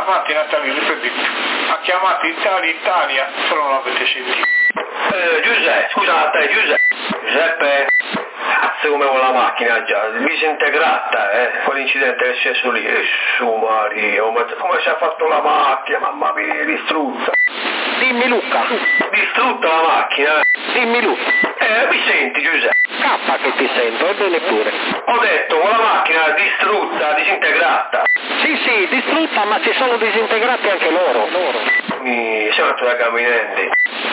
Infatti Natalino, ripeto, ha chiamato Italia, se non l'avete sentito. Giuseppe, scusa Natalia, Giuseppe, cazzo come con la macchina già, disintegrata, quell'incidente che è successo lì, su Mario, come si è fatto la macchina, mamma mia, distrutta. Dimmi Luca. Distrutta la macchina. Dimmi Luca. Mi senti Giuseppe? K che ti sento, ebbene pure. Ho detto, con la macchina distrutta, disintegrata. Sì, distrutta, ma si sono disintegrati anche loro. Mi sono andato da Caminelli.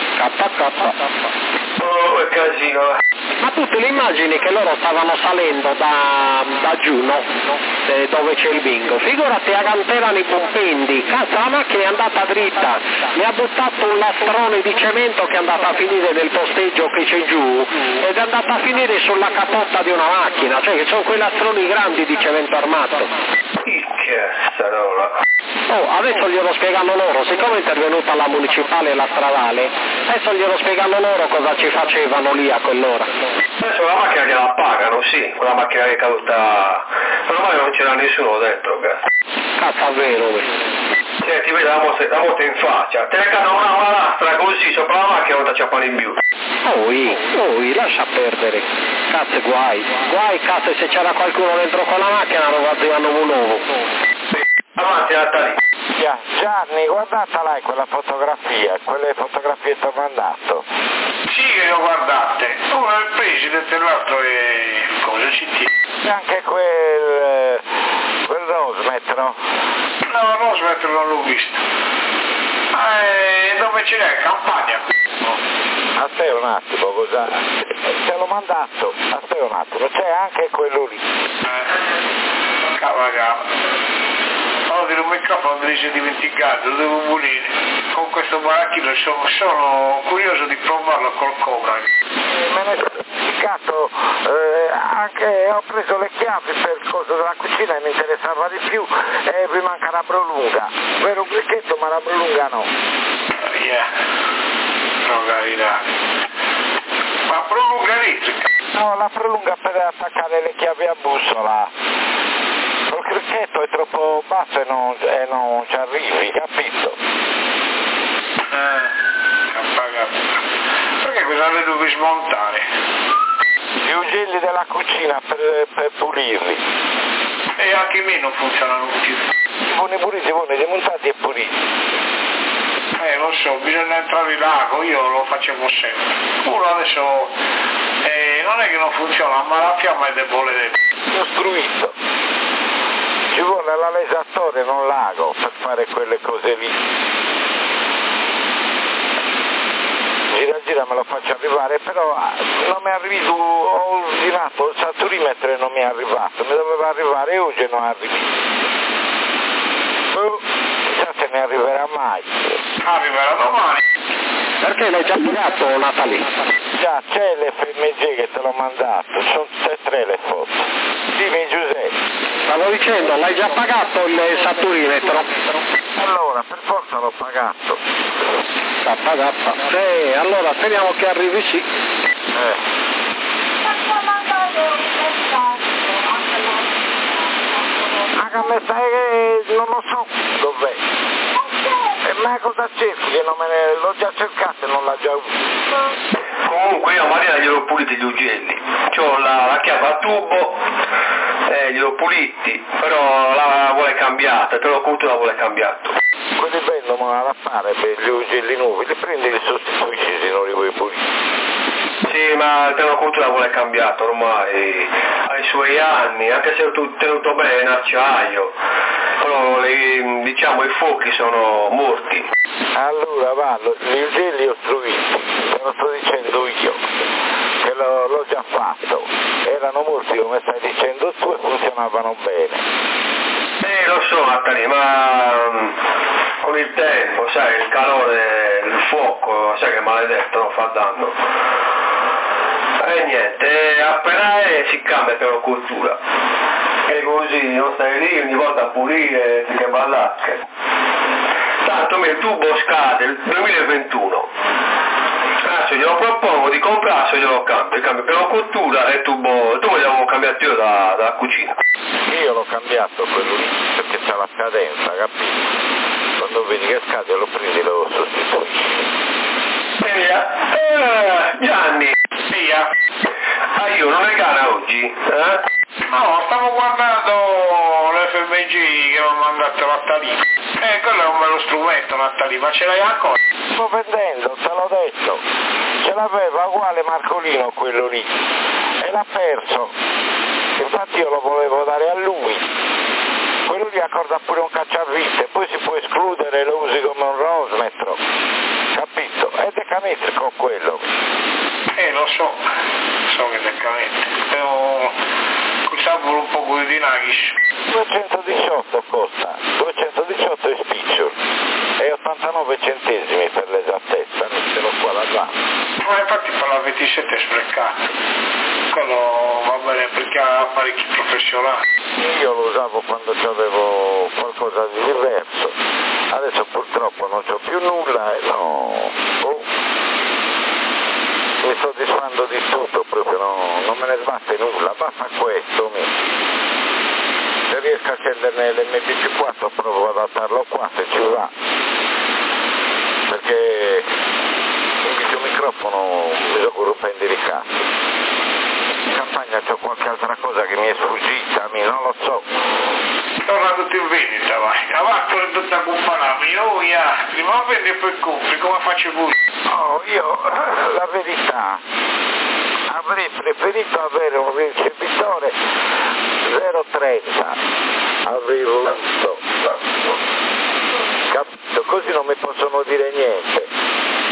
Oh, che casino. Ma tu te le immagini che loro stavano salendo da giù, no? Dove c'è il bingo. Figurati, erano i compendi. Cazzo, la macchina è andata dritta. Mi ha buttato un lastrone di cemento che è andata a finire nel posteggio che c'è giù ed è andata a finire sulla capotta di una macchina. Cioè che sono quei lastroni grandi di cemento armato. Che starola. Oh, adesso glielo spiegano loro, siccome è intervenuta la municipale e la stradale, adesso glielo spiegano loro cosa ci facevano lì a quell'ora. Adesso la macchina gliela pagano, sì, quella macchina che è caduta, meno male non c'era nessuno dentro, Cazzo, è vero. Ti vede la moto in faccia, te ne cade una lastra così sopra la macchina non ti acciappano in più. Lascia perdere. Cazzo, guai, cazzo, se c'era qualcuno dentro con la macchina lo guardavano un uovo. Avanti Natalino. Gianni, guardatela quella fotografia, quelle fotografie ti ho mandato. Sì, che le ho guardate. Uno è il presidente e l'altro è cosa CT. E anche quel Rosmet, no? No, Rosmet non l'ho visto. Dove ce n'è? Campagna. Aspetta un attimo, cosa? Te l'ho mandato, aspetta un attimo, c'è anche quello lì. Cavagava. Oggi il microfono me li si è dimenticato, lo devo pulire. Con questo baracchino sono curioso di provarlo col Cobra. Me ne sono dimenticato, anche ho preso le chiavi per il coso della cucina e mi interessava di più e mi manca la brolunga. Vero un bricchetto ma la brolunga no. Procarità. Ma prolunga elettrica? No, la prolunga per attaccare le chiavi a bussola. Il cricchetto è troppo basso e non ci arrivi, capito? Perché cosa le devo smontare? Gli ugelli della cucina per pulirli. E anche i miei non funzionano più. Buoni puliti, buoni demontati e puliti. Lo so, bisogna entrare in lago, io lo facevo sempre. Uno adesso non è che non funziona, ma la fiamma è debole. Costruito. Ci vuole l'alesatore, non l'ago, per fare quelle cose lì. Gira me lo faccio arrivare, però non mi è arrivato, ho ordinato il saturimetro e non mi è arrivato, mi doveva arrivare oggi e non arriva. Chissà se ne arriverà mai. Arriverà domani. Perché l'hai già pagato, Natalie? Già, c'è l'FMG che te l'ho mandato, sono tutte e tre le foto. Dimmi Giuseppe. Stavo dicendo, l'hai già pagato il saturimetro? Allora, per forza l'ho pagato. Allora speriamo che arrivi sì. Anche a me sai che non lo so dov'è. E ma cosa cerchi? Che non l'ho già cercato e non l'ha già avuto. Comunque io a Marina gliel'ho puliti gli ugelli. C'ho la chiave a tubo, gliel'ho puliti, però la vuole cambiata, te l'ho conto la vuole cambiato. Quelli bello ma da fare per gli ugelli nuovi, li prendi e li sostituisci se non li vuoi pulire. Sì, ma il pianoconto la vuole cambiato ormai, ha i suoi anni, anche se è tenuto bene in acciaio, però diciamo i fuochi sono morti. Allora vanno, gli ugelli ostruiti, te lo sto dicendo io, che l'ho già fatto, erano morti come stai dicendo tu e funzionavano bene. Lo so Natalie, ma con il tempo, sai, il calore, il fuoco, sai che maledetto non fa danno. E niente, appena si cambia pianocultura. E così non stai lì ogni volta a pulire, che ballacche. Tanto il tubo scade il 2021. Adesso glielo propongo di comprarsi e glielo cambio pianocultura e tubo, tu vogliamo cambiarti io dalla cucina. Io l'ho cambiato quello lì perché c'è la scadenza, capito? vedi che scade, lo prendi e lo sostituisci. Gianni, io non è gara oggi? No, stavo guardando l'FMG che mi ha mandato Nattalino. Quello è un bello strumento, Nattalino, ma ce l'hai ancora? Sto vendendo, te l'ho detto. Ce l'aveva uguale Marcolino quello lì. E l'ha perso. Infatti io lo volevo dare a lui. Quello lì accorda pure un cacciavite, poi si può escludere, lo usi come un rosmetro. Capito? È decametrico quello. Lo so che è decametrico. Costava un po' di Nagis. 218 costa, 218 è spicciolo e 89 centesimi per l'esattezza, non ce l'ho qua da là. Ma infatti per la 27 è sprecato, quello va bene perché ha apparecchi professionali. Io lo usavo quando avevo qualcosa di diverso, adesso purtroppo non c'ho più nulla e mi sto disfando di tutto, proprio non me ne sbatte nulla, basta questo. Se riesco a scenderne l'MPC4 provo ad adattarlo qua se ci va, perché il videomicrofono mi sono corrompendo i cazzi. In campagna c'ho qualche altra cosa che mi è sfuggita, non lo so. Torna tutto in vendita, vai. Avanti è tutta comparabile. Prima vendi e poi compri, come faccio voi? No, io la verità avrei preferito avere un ricevitore 0,30, avrei voluto, capito? Così non mi possono dire niente.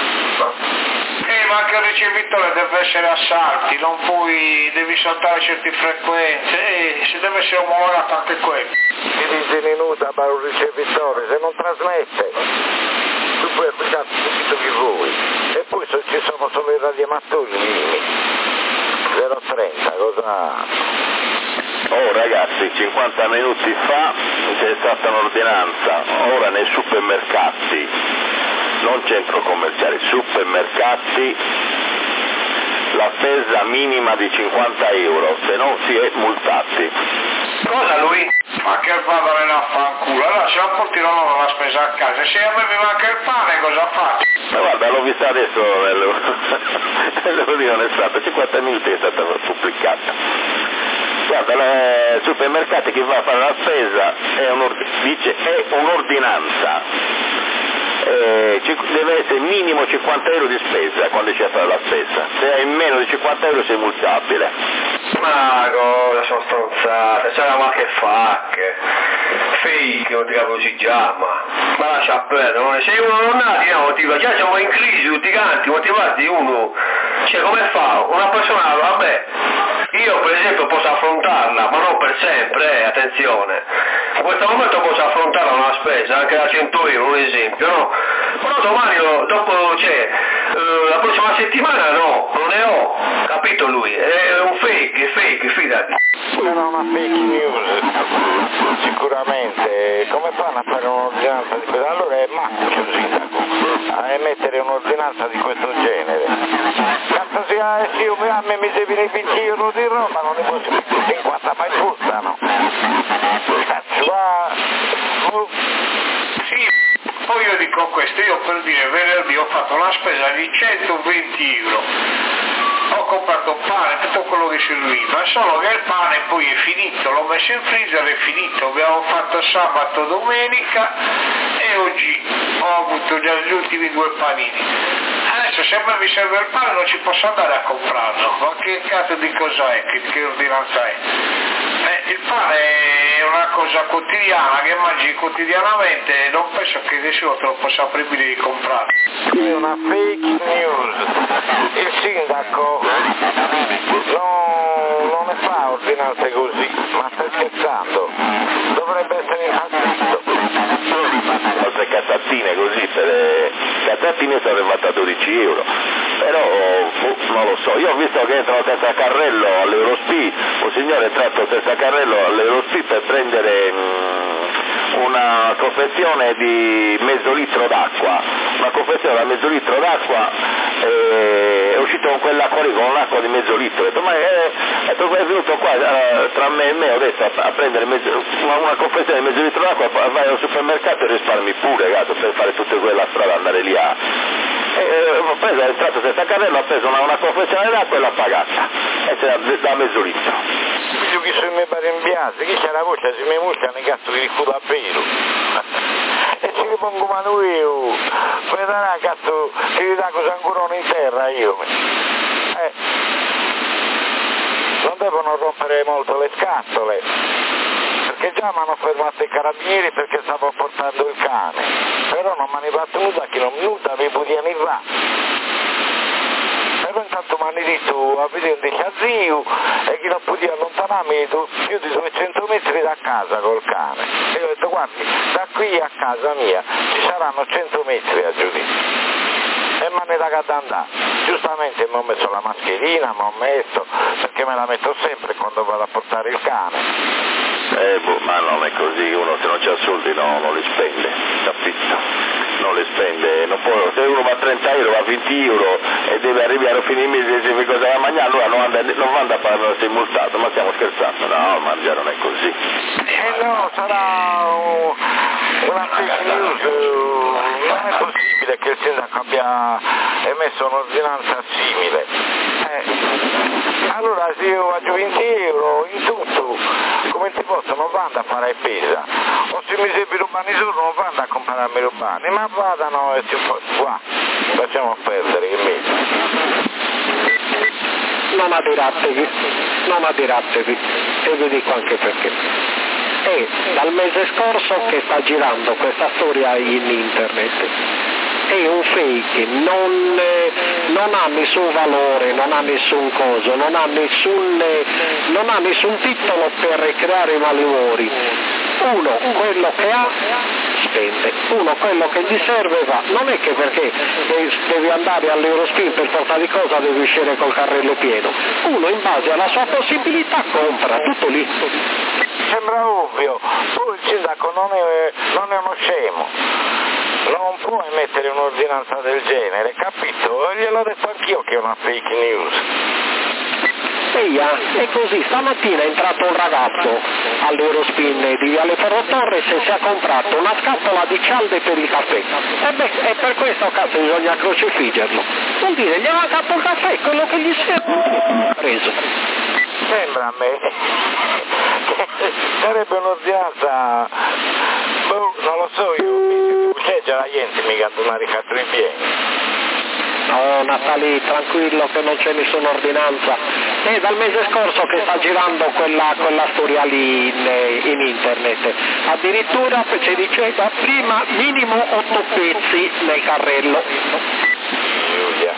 Ma anche il ricevitore deve essere a salti, non puoi, devi saltare certe frequenze, se deve essere omologato anche quello. Si dice in nuda ma un ricevitore, se non trasmette, tu puoi applicare subito che vuoi. E poi ci sono solo i radioamatori limiti. 0,30, cosa? Oh ragazzi, 50 minuti fa c'è stata un'ordinanza, ora nei supermercati, non centro commerciali, supermercati, la spesa minima di 50 euro, se no si è multati. Cosa lui? Ma che vada a fanculo, allora se la porteranno la spesa a casa, se a me mi manca il pane cosa faccio? Ma guarda, l'ho vista adesso nell'unione è stata, 50 minuti è stata pubblicata. Guarda, i supermercati che va a fare la spesa dice è un'ordinanza. Deve essere minimo 50 euro di spesa quando c'è a fare la spesa, se hai meno di 50 euro sei multabile. Ma cosa sono stronzate, c'era qualche facche, fake, non ti capisco si chiama, ma lascia perdere, se uno non ha, già siamo in crisi tutti quanti, motivati uno, cioè come fa, una persona, vabbè, io per esempio posso affrontarla, ma non per sempre, attenzione, in questo momento posso affrontare una spesa, anche da 100 euro, un esempio, no? Però domani, dopo la prossima settimana no, non ne ho, capito lui? È un fake, fidati. Era una fake news, sicuramente. Come fanno a fare un'ordinanza di questo? Allora è macchio sindaco a emettere un'ordinanza di questo genere. Cazzo sia, sì, a me mi devi 20 euro di roba, non ne posso più 50, ma costano. Cazzo va... Sì, poi io dico questo, io per dire venerdì ho fatto una spesa di 120 euro, ho comprato pane, tutto quello che serviva, solo che il pane poi è finito, l'ho messo in freezer, è finito, abbiamo fatto sabato, domenica e oggi ho avuto già gli ultimi 2 panini. Adesso se a me mi serve il pane non ci posso andare a comprarlo, ma che cazzo di cosa è, che ordinanza è? Il pane è una cosa quotidiana che mangi quotidianamente e non penso che nessuno te lo possa proibire di comprare. È una fake news. Il sindaco non ne fa ordinanze così, ma stai scherzando? Dovrebbe essere impazzito. Altre cazzatine così, per le cazzatine sono arrivate a 12 euro, però non lo so, io ho visto che entra senza carrello all'Eurospeed, un signore è tratto senza carrello all'Eurospeed per prendere una confezione di mezzo litro d'acqua, una confezione da mezzo litro d'acqua, è uscito con quell'acqua lì, con l'acqua di mezzo litro, ho detto ma è venuto qua tra me e me, ho detto a prendere una confezione di mezzo litro d'acqua, vai al supermercato e risparmi pure, cazzo, per fare tutta quella strada, andare lì a... ho preso, è entrato senza carrello, ho preso una confezione d'acqua e l'ho pagata, e c'era da mezzo litro. Io che sono i miei parembiati, chi c'è la voce, se mi muccia ne cazzo di rifuto a vero. E ci ripongo mano io, vedrà cazzo che gli dà cosa ancora in terra io. Non devono rompere molto le scatole, perché già mi hanno fermato i carabinieri perché stavo portando il cane, però non mi hanno fatto nulla che non minuta mi potevano arrivare. Però intanto mi hanno detto a vedere un dicazio e che non potevo allontanarmi più di 200 metri da casa col cane. E io ho detto guardi, da qui a casa mia ci saranno 100 metri a giudizio. E me ne da andare. Giustamente mi ho messo la mascherina, perché me la metto sempre quando vado a portare il cane. Ma non è così, uno se non c'ha soldi non li spende, capito? Non li spende, non può, se uno va a 30 euro, va a 20 euro e deve arrivare a fine mese e dice cosa da mangiare, allora non manda a fare, sei multato, ma stiamo scherzando, no, mangiare non è così. No, sarà una fake news, non è possibile che il sindaco abbia emesso un'ordinanza simile. Allora se io faccio 20 euro in tutto, come ti posso, non vado a fare pesa, o se mi serve rubani solo non vado a comprarmi rubani, ma vadano e si qua, facciamo perdere che meglio. Non adiratevi, e vi dico anche perché. È dal mese scorso che sta girando questa storia in internet. È un fake, non ha nessun valore, non ha nessun coso, non ha nessun titolo per creare malumori. Uno quello che ha spende, uno quello che gli serve va, non è che perché devi andare all'Eurospin per forza di cosa devi uscire col carrello pieno, uno in base alla sua possibilità compra, tutto lì. Sembra ovvio, poi il sindaco non è uno scemo, non può emettere un'ordinanza del genere, capito? Gliel'ho detto anch'io che è una fake news. È così, stamattina è entrato un ragazzo all'Eurospin di Viale Ferro Torres e si è comprato una scatola di cialde per il caffè. E per questo cazzo bisogna crocifiggerlo. Vuol dire, gli aveva fatto il caffè, quello che gli serve, preso. Sembra a me che sarebbe un'ordinanza, non lo so io, c'è già la gente mica tornare i cartoni pieni. No, Natali, tranquillo che non c'è nessuna ordinanza. È dal mese scorso che sta girando quella storia lì in internet. Addirittura ci diceva prima minimo 8 pezzi nel carrello. Giulia,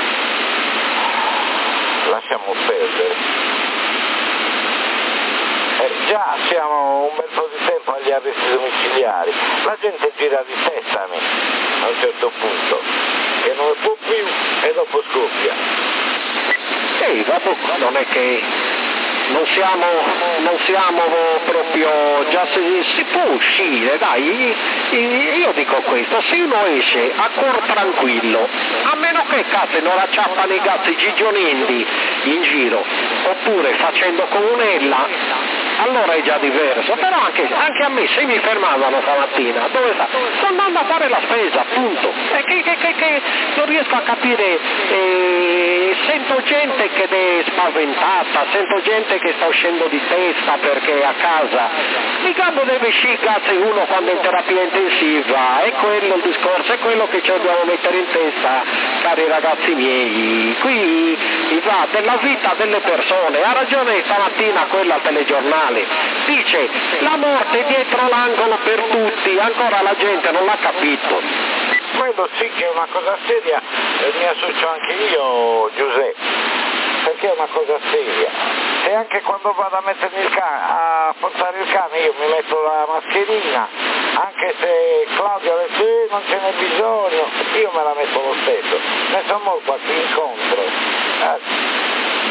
lasciamo perdere. Già siamo un bel po' di tempo agli arresti domiciliari. La gente gira di testa a me, a un certo punto, che non può più e dopo scoppia. Dopo non è che non siamo proprio, già si può uscire, dai, io dico questo, se uno esce a cuor tranquillo, a meno che cazzo non acciappano i gatti gigionendi in giro, oppure facendo comunella, allora è già diverso, però anche a me se mi fermavano stamattina, dove sta? Sto andando a fare la spesa, appunto, e che non riesco a capire, sento gente che è spaventata, sento gente che sta uscendo di testa perché a casa, mica deve uscire cazzo uno quando è in terapia intensiva, è quello il discorso, è quello che ci dobbiamo mettere in testa, cari ragazzi miei, qui va della vita delle persone, ha ragione stamattina quella al telegiornale, dice la morte è dietro l'angolo per tutti, ancora la gente non l'ha capito. Quello sì che è una cosa seria, mi associo anche io, Giuseppe, perché è una cosa seria. E anche quando vado a mettermi a portare il cane io mi metto la mascherina, anche se Claudio ha detto non ce n'è bisogno, io me la metto lo stesso. Ne sono molto a chi incontro.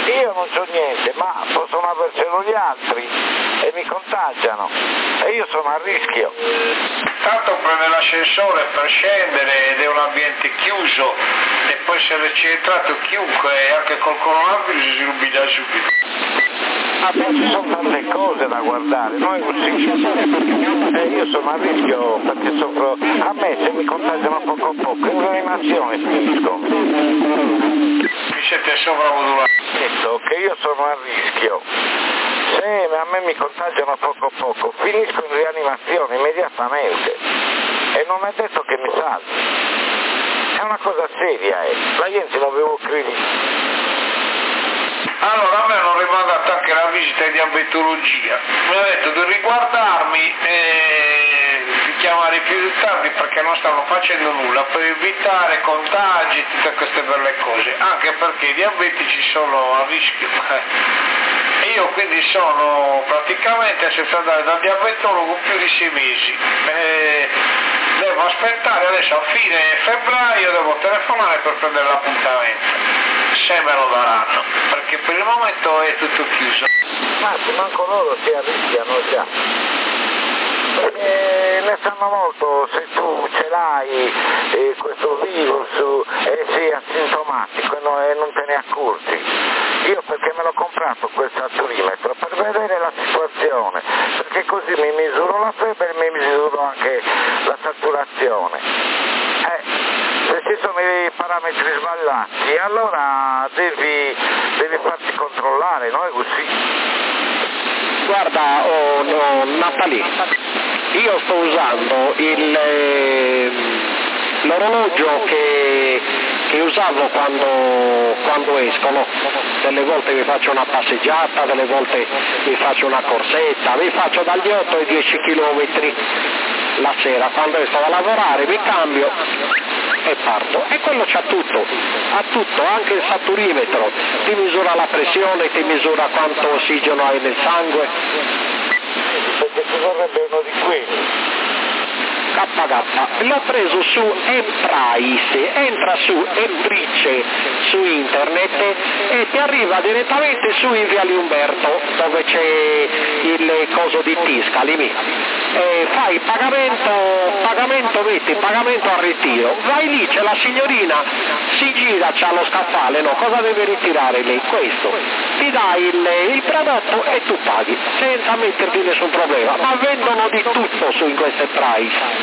io non so niente, ma possono avercelo gli altri e mi contagiano e io sono a rischio. Tanto prende l'ascensore per scendere ed è un ambiente chiuso e poi se c'è entrato chiunque anche col coronavirus si rubida subito. Ci sono tante cose da guardare, noi così io sono a rischio perché soffro, a me se mi contagiano poco a poco in rianimazione finisco. Vi siete sovramodulati? Detto che io sono a rischio, se a me mi contagiano poco a poco finisco in rianimazione immediatamente e non è detto che mi salvi, è una cosa seria, la gente non avevo creduto. Allora a me hanno rimandato anche la visita di diabetologia, mi ha detto di riguardarmi e di chiamare più tardi perché non stanno facendo nulla per evitare contagi e tutte queste belle cose, anche perché i diabetici sono a rischio. E io quindi sono praticamente senza andare dal diabetologo più di 6 mesi. Devo aspettare adesso a fine febbraio, devo telefonare per prendere l'appuntamento. Se me lo daranno, perché per il momento è tutto chiuso. Ma manco loro si arrischiano già. Ne sanno molto se tu ce l'hai questo virus e sei asintomatico e non te ne accorgi. Io perché me l'ho comprato quel saturimetro per vedere la situazione, perché così mi misuro la febbre e mi misuro anche la saturazione. Se ci sono i parametri sbagliati allora devi farti controllare, no? È così. Guarda, Natalie, io sto usando l'orologio che usavo quando escono. Delle volte mi faccio una passeggiata, delle volte mi faccio una corsetta, mi faccio dagli 8 ai 10 km la sera, quando esco a lavorare mi cambio e parto, e quello c'ha tutto, ha tutto, anche il saturimetro, ti misura la pressione, ti misura quanto ossigeno hai nel sangue. Perché ci vorrebbe uno di quelli. KK, l'ho preso su Emprice, entra su Emprice su internet e ti arriva direttamente su in Viale Umberto dove c'è il coso di Tiscali, fai pagamento metti, pagamento al ritiro, vai lì, c'è la signorina, si gira, c'ha lo scaffale, no, cosa deve ritirare lei? Questo, ti dai il prodotto e tu paghi, senza metterti nessun problema, ma vendono di tutto su in queste price.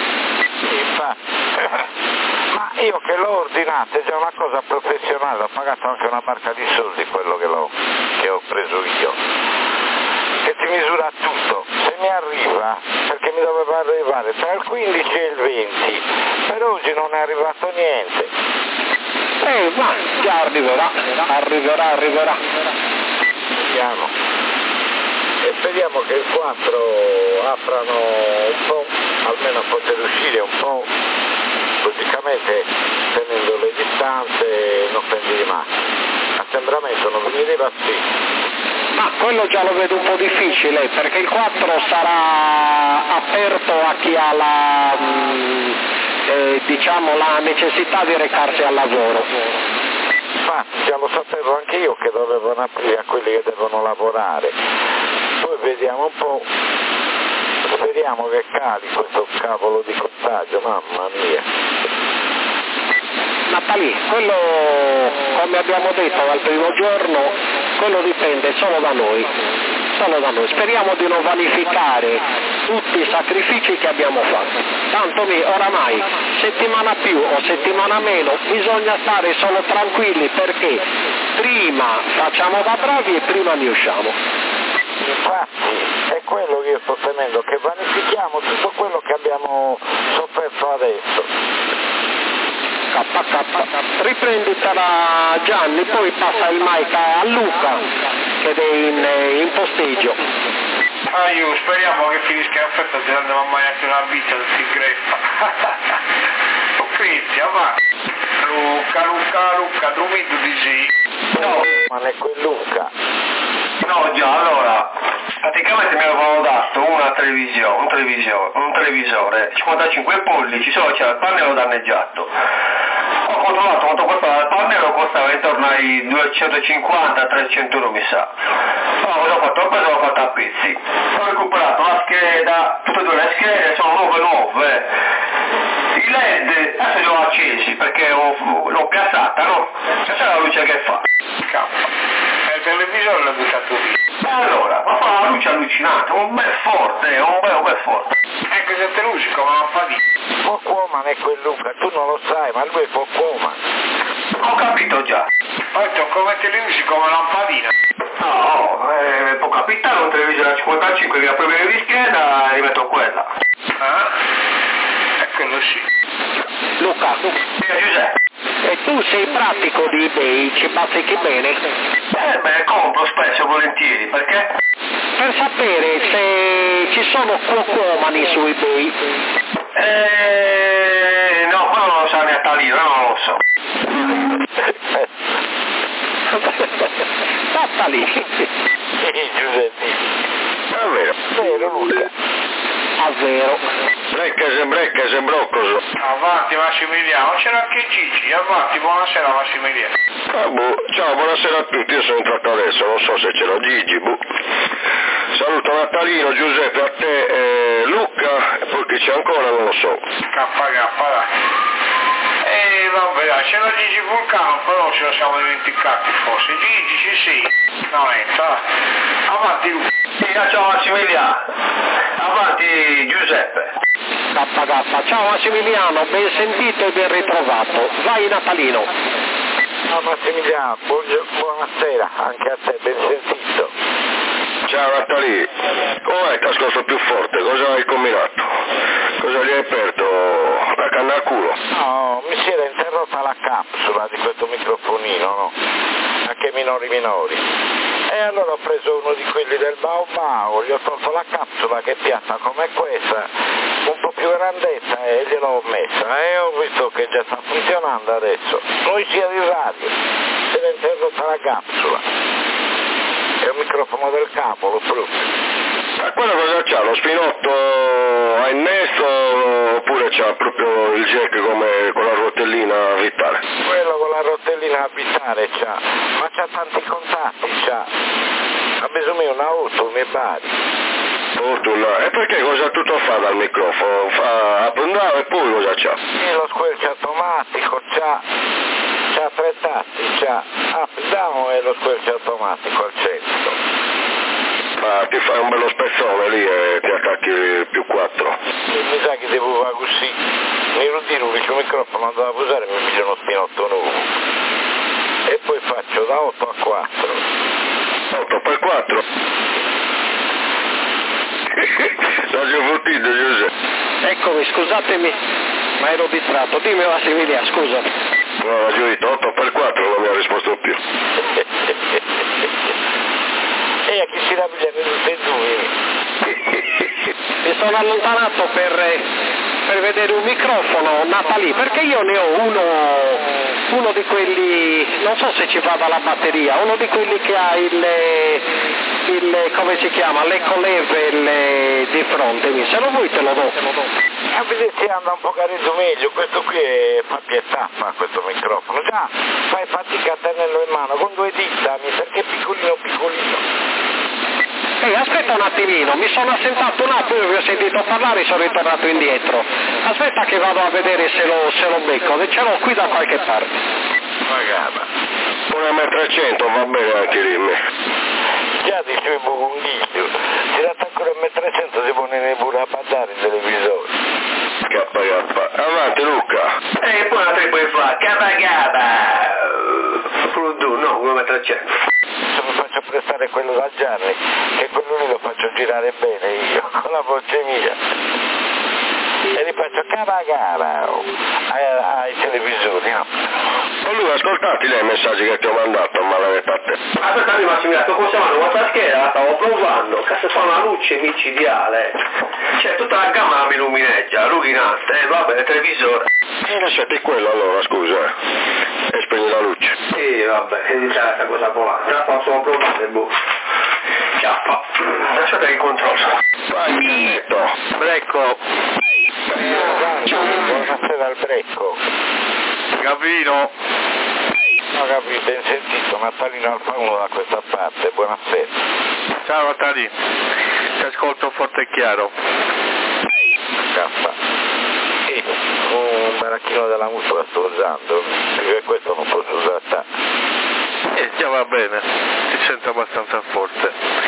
Ma io che l'ho ordinato è già una cosa professionale, ho pagato anche una barca di soldi quello che ho preso io, che ti misura tutto, se mi arriva, perché mi doveva arrivare tra il 15 e il 20, per oggi non è arrivato niente. Ma già arriverà. Vediamo. E speriamo che il 4 aprano un po', almeno a poter uscire un po', logicamente tenendo le distanze, non prendi di mano. Assembramento non venire sì. Ma quello già lo vedo un po' difficile, perché il 4 sarà aperto a chi ha la necessità di recarsi al lavoro. Infatti già lo sapevo anche io che dovevano aprire a quelli che devono lavorare. Poi vediamo un po', speriamo che cali questo cavolo di contagio, mamma mia. Natalie, quello, come abbiamo detto dal primo giorno, quello dipende solo da noi. Speriamo di non vanificare tutti i sacrifici che abbiamo fatto. Tanto oramai, settimana più o settimana meno, bisogna stare solo tranquilli perché prima facciamo da bravi e prima ne usciamo. Infatti è quello che io sto temendo, che vanifichiamo tutto quello che abbiamo sofferto adesso. Riprenditela Gianni, poi passa il mic a Luca che è in posteggio. Io speriamo che finisca in fretta, se non andiamo mai anche una vita si greffa. Crizia, va. Luca, Drumido di sì. No, ma non è quel Luca. No, già, allora, praticamente mi avevano dato un televisore, 55 pollici, solo c'era il pannello danneggiato. ho controllato quanto costava il pannello, costava intorno ai 250-300 euro mi sa. Allora cosa ho fatto? Ho fatto a pezzi, ho recuperato la scheda, tutte e due le schede sono nuove, i LED adesso li ho accesi perché l'ho piazzata, no? E c'è la luce che fa. E il televisore l'ho buttato via. E allora, ma fa una luce allucinante, un bel forte, un bel forte. Anche se te luci come una lampadina. Focuoman è quel Luca, tu non lo sai, ma lui è Focuoman. Ho capito già. Ho detto come te li usi come lampadina. No, può capitare un televisore da 55 che apre bene di scheda e rimetto quella. Ah? E quello sì. Luca, Giuseppe. e tu sei pratico di eBay, ci bazzichi bene? Compro spesso e volentieri, perché? Per sapere se ci sono cuocomani su eBay. No, quello non lo sa mia Talina, non lo so. Basta lì. Giuseppe. È vero. Vero Luca. A vero. Brecche, broccoso. Avanti Massimiliano, c'era anche Gigi, avanti, buonasera Massimiliano. Ciao, buonasera a tutti, io sono entrato adesso, non so se c'era Gigi, Saluto Natalino, Giuseppe, a te, Luca, e poi chi c'è ancora non lo so. Dai. E vabbè, dai, c'era Gigi Vulcano, però ce lo siamo dimenticati forse. Gigi, ci sei? No, avanti Luca. Ciao Massimiliano. Avanti Giuseppe. KK, ciao Massimiliano, ben sentito e ben ritrovato. Vai Natalino. Ciao Massimiliano, buonasera, anche a te, ben sentito. Ciao Natalì, com'è che ha scosso più forte? Cosa hai combinato? Cosa gli hai aperto? La canna al culo? No, mi si era interrotta la capsula di questo microfonino, no? Anche minori. E allora ho preso uno di quelli del Bao, gli ho tolto la capsula che è piatta come questa, un po' più grandetta e gliel'ho messa e ho visto che già sta funzionando adesso. Noi sia di radio, si era interrotta la capsula. È un microfono del cavolo proprio. Ma quello cosa c'ha? Lo spinotto a innesto oppure c'ha proprio il jack come con la rotellina a vitale? Quello con la rotellina a bitare c'ha, ma c'ha tanti contatti, ha bisogno di un'auto, mi pare. E perché cosa tutto fa dal microfono? Fa up and down e poi cosa c'ha? Sì, lo squelch automatico, c'ha 3 tasti, c'ha up, down e lo squelch automatico al centro. Ma ti fai un bello spezzone lì e ti attacchi più 4. Mi sa che devo fare così. Mi ritiro il microfono, andavo a usare e mi piglio uno spinotto nuovo. E poi faccio da 8 a 4. 8 per 4? L'ho già fottito, Giuseppe. Eccomi, scusatemi, ma ero distratto. Dimmi Massimiliano, scusa. No, l'ho già 8 per 4, non mi ha risposto più. E a chi si rapigliano tutti e due? Mi sono allontanato per vedere un microfono Natalì, perché io ne ho uno di quelli, non so se ci va dalla batteria, uno di quelli che ha il come si chiama, l'eco level di fronte, se lo vuoi te lo do. A vedere se anda un po' caretto meglio, questo qui fa pietà, questo microfono, già fai fatica a tenerlo in mano con 2 dita, perché è piccolino. Aspetta un attimino, mi sono assentato un attimo, vi ho sentito parlare e sono ritornato indietro. Aspetta che vado a vedere se lo becco, ce l'ho qui da qualche parte. Magari. Un M300 va bene anche lì. Già dicevo Buconghillo, si tratta ancora il M300 si pone pure a badare il televisore. K. Avanti Luca. E poi la puoi fare, no, come M300. Mi faccio prestare quello da Gianni, che quello lì lo faccio girare bene io, con la voce mia. E li faccio cara ai televisori, no? E lui ascoltati lei i messaggi che ti ho mandato, maledetta a te. Aspetta Massimiliano, cosa fanno? Questa scheda la stavo provando, cazzo fa una luce micidiale. Cioè tutta la camera mi illumineggia, illuminante, vabbè, il televisore. Lasciati quello allora, scusa. E spegni la luce. Sì, vabbè, che dice questa cosa qua. La posso provare, Chiappa. Lasciate che controllo. Vai, Brecco. Buonasera al Brecco. Gavino. No, capito, ben sentito, Natalino Alfa 1 da questa parte, buonasera. Ciao Natali, ti ascolto forte e chiaro. Scappa. Un baracchino della musica sto usando, perché questo non posso usare. Già va bene, ti sento abbastanza forte.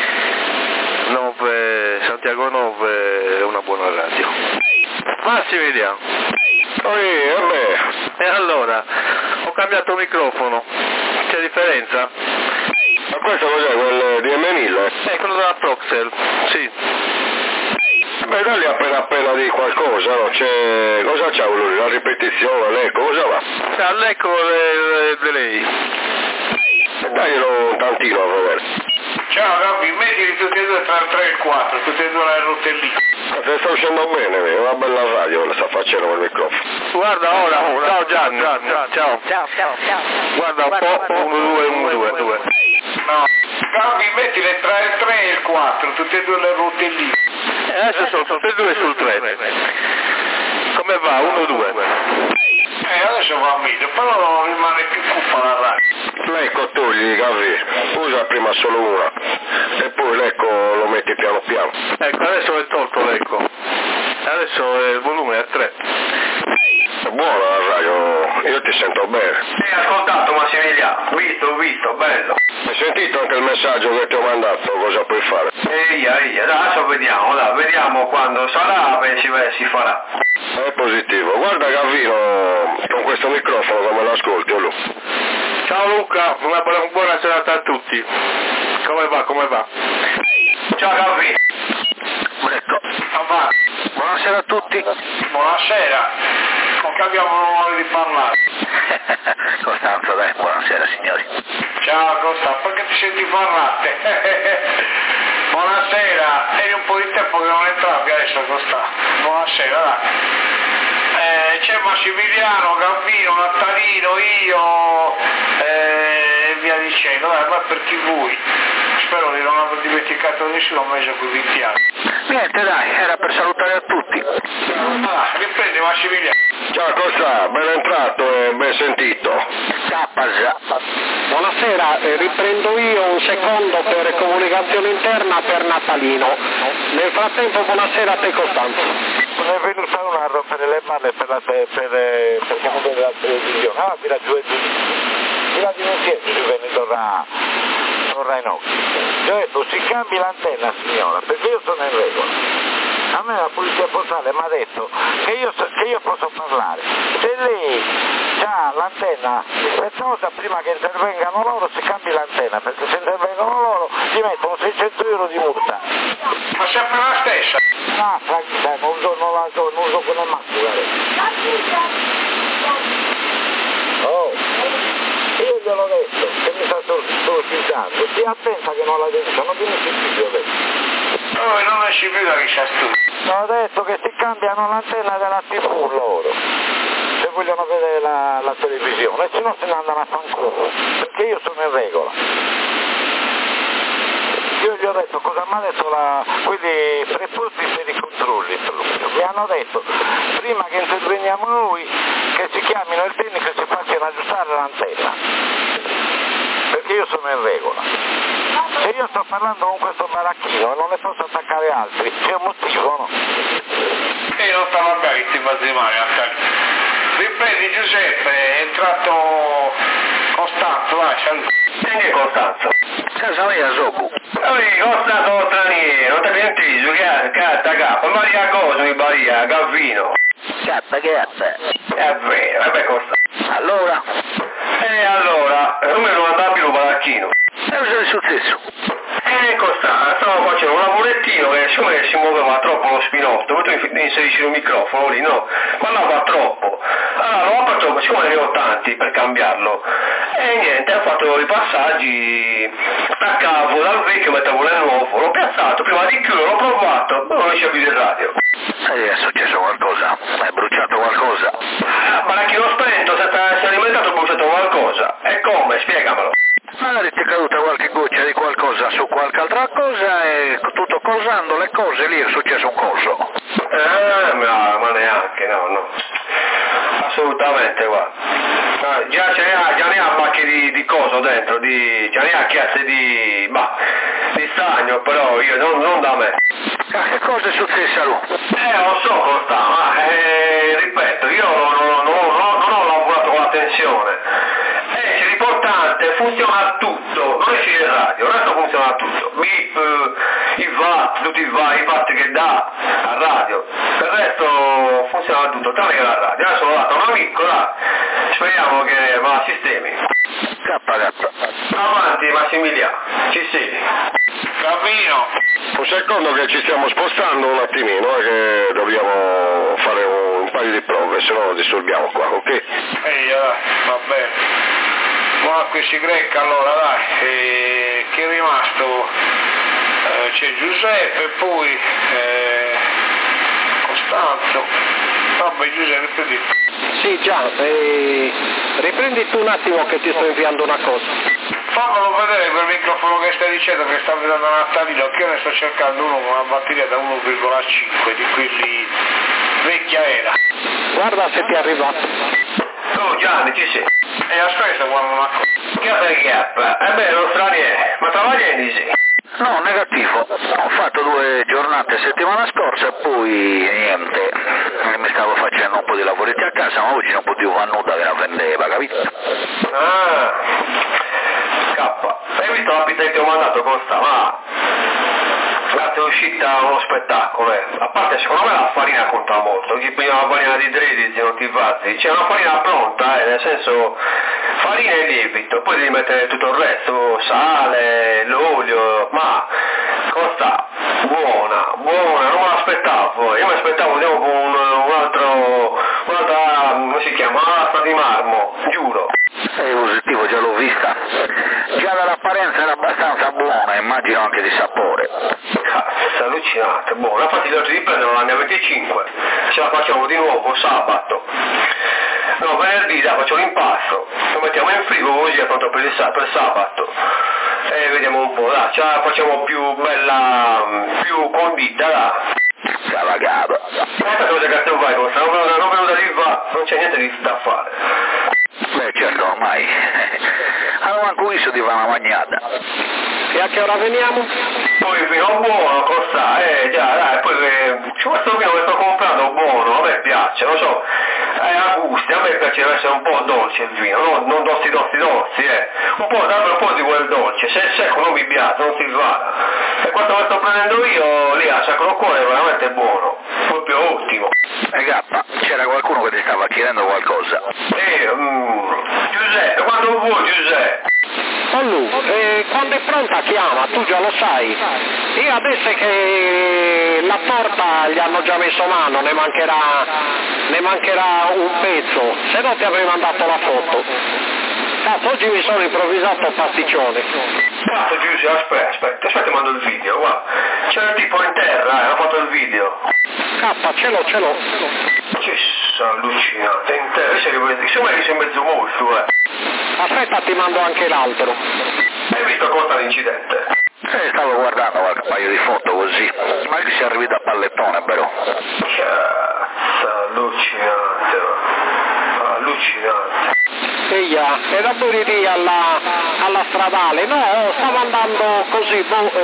Santiago 9 è una buona radio. Massimiliano. Vabbè. E allora, ho cambiato microfono, c'è differenza? Ma questo cos'è, quel di M1000? Quello della Proxel, sì. Beh, dagli appena di qualcosa, no? Cosa c'ha lui? La ripetizione, l'eco, cosa va? All'eco il delay. Daglielo un tantino a vedere. Ciao Gabbi, mettili tutti e due tra il 3 e il 4, tutti e due la rotellina. Se sta uscendo bene, è una bella radio, la sta facendo col microfono. Guarda ora, ciao Gianni, ciao. Guarda un po', 1, 2. No, Gabbi, mettili tra il 3 e il 4, tutti e due le rotelline. Adesso sono tutti e due sul 3. Come va? 1, 2. Adesso va meglio, però non rimane più cuffa la radio. L'eco togli, Gavi, usa prima solo una e poi l'eco lo metti piano piano. Ecco, adesso è tolto l'eco. Adesso il volume è a 3. È buona la radio, io ti sento bene. Ascoltato Massimiliano, visto, bello. Hai sentito anche il messaggio che ti ho mandato, cosa puoi fare? Adesso vediamo quando sarà, si farà. È positivo. Guarda Gavino, con questo microfono come lo ascolti, Lu. Ciao Luca, una buona serata a tutti. Come va? Ciao Gavino. Ecco. Buonasera a tutti. Buonasera, non abbiamo l'onore di parlare. Costanzo, dai, buonasera signori. Ciao Costa, perché ti senti parlate? Buonasera, eri un po' di tempo che non entravi adesso Costa. Buonasera, dai. C'è Massimiliano, Gambino, Natalino, io e via dicendo, dai, ma per chi vuoi. Spero di non aver dimenticato nessuno, ho messo qui 20 anni. Niente dai, era per salutare a tutti. Riprendi Massimiliano. Ciao Costa, ben entrato e ben sentito. Buonasera, riprendo io un secondo per comunicazione interna per Natalino. Nel frattempo buonasera a te Costanzo. Non è venuta una a rompere le palle perché non vede la televisione. Ah, tira giù e giù. Tira di insieme, Giovanni torna in occhio. Gli ho detto, si cambi l'antenna signora, perché io sono in regola. A me la polizia postale mi ha detto che io posso parlare. Se lei ha l'antenna difettosa, prima che intervengano loro si cambi l'antenna, perché se intervengono loro ti mettono 600 euro di multa. Ma sempre la stessa? No, Franchi, non uso quelle macchine. Oh, io gliel'ho detto che mi sta sollecitando, stia attenta che non la denuncia, non viene più adesso. Non esci più da che c'è tu. Ho detto che si cambiano l'antenna della TV loro, se vogliono vedere la televisione, se no se ne andano a fanculo, perché io sono in regola. Io gli ho detto cosa mi ha detto quelli preposti per i controlli, mi hanno detto prima che interveniamo noi che si chiamino il tecnico e si facciano aggiustare l'antenna, perché io sono in regola. Se io sto parlando con questo baracchino e non ne posso attaccare altri, c'è un motivo, no? E non stavo a che ti fazzi male, riprendi Giuseppe, è entrato Costanzo, vai, saluto. Che Costanzo? Casa mia Zobu. Costanzo straniero, non ti senti, catta, Maria cosa mi balia, Gavino. Catta, È vero, vabbè Costanzo. Allora? Non me lo andava più il baracchino. E cosa è successo? Costanzo, stavo facendo un lavorettino che siccome si muoveva troppo lo spinotto, tu inserisci il microfono lì, no? Parlava troppo. Allora l'ho aperto, ma siccome ne ho tanti per cambiarlo. E niente, ho fatto i passaggi, staccavo dal vecchio, mettevo nel nuovo, l'ho piazzato, prima di chiudere, l'ho provato, non riesce più il radio. È successo qualcosa? Hai bruciato qualcosa? Baracchino spento, si è alimentato, ho bruciato qualcosa. E come? Spiegamelo. Magari ti è caduta qualche goccia di qualcosa su qualche altra cosa e tutto cosando le cose lì è successo un coso. Ma neanche, no. Assolutamente, guarda. Già ne ha macchie di coso dentro, già ne ha chiazze di stagno, però io non da me. Che cosa è successo a lui? Non so Costa, ma ripeto, io non ho lavorato con la tensione. C'è l'importante, funziona tutto, non esce il radio, il resto funziona tutto. I watt, tutti i watt che dà al radio, per il resto funziona tutto, tranne che la radio. Adesso l'ho dato a un amico, speriamo che va a sistemi. Avanti Massimiliano, ci sei. Gabino. Un secondo che ci stiamo spostando un attimino, che dobbiamo fare un paio di prove, se no disturbiamo qua, ok? Dai, va bene. Buona questi greca allora, dai. Chi è rimasto? C'è Giuseppe, poi Costanzo. Vabbè Giuseppe, riprendi. Sì, già, riprendi tu un attimo che ti sto inviando una cosa. Fammelo vedere quel microfono che stai dicendo che sta vedendo Natalino, che io ne sto cercando uno con una batteria da 1,5 di quelli vecchia era. Guarda se ti è arrivato. Oh Gianni, ci sei? Aspetta, guarda una cosa. Che fai che? Non straniere, ma travagliando sì? No, negativo. Ho fatto 2 giornate settimana scorsa e poi niente. Mi stavo facendo un po' di lavoretti a casa, ma oggi non potevo fare nulla che la prendeva, capito? Hai visto la pizza che ti ho mandato Costa? Ma è uscita uno spettacolo, A parte secondo me la farina conta molto, chi prima la farina di 13 non ti fazzi, c'è una farina pronta, nel senso farina e lievito, poi devi mettere tutto il resto, sale, l'olio, ma Costa buona, non me l'aspettavo, io mi aspettavo dopo un'altra, come si chiama, un'asta di marmo, giuro. Positivo, già l'ho vista. Già dall'apparenza era abbastanza buona, immagino anche di sapore. Cazzo, allucinante, buona. Infatti oggi riprendono la mia 25, ce la facciamo di nuovo sabato. No, venerdì faccio l'impasto, lo mettiamo in frigo così è pronto per sabato. E vediamo un po', ce la facciamo più bella, più condita, Cavagava. Questa cosa che tu vai, Costa, non venuta di non c'è niente da fare. Beh, certo, ormai. Allora anche questo ti fa una magnata. E a che ora veniamo? Poi il vino buono costa, già, dai, poi questo vino che sto comprando buono, a me piace, lo so, a gusti, a me piace essere un po' dolce il vino, non dolci, un po' dammi un po' di quel dolce, se è secco non mi piace, non si fa. E questo che sto prendendo io, lì a Sacro Cuore è veramente buono, proprio ottimo. Gappa, c'era qualcuno che ti stava chiedendo qualcosa? Giuseppe, quando vuoi Giuseppe? Quando è pronta chiama, tu già lo sai. Io adesso che la torta gli hanno già messo mano, ne mancherà un pezzo, se no ti avrei mandato la foto. Cazzo, oggi mi sono improvvisato pasticcione. Cazzo Giuseppe, aspetta, mando il video, guarda. C'era il tipo in terra, hanno fatto il video. Cazzo, ce l'ho. Allucinante, in terra, secondo me sei mezzo mostro, Aspetta, ti mando anche l'altro. Hai visto cosa l'incidente? Stavo guardando qualche paio di foto così, ma che si è arrivato a pallettone però. Cazzo, allucinante. Eia, era pure lì alla stradale, no, stavo andando così,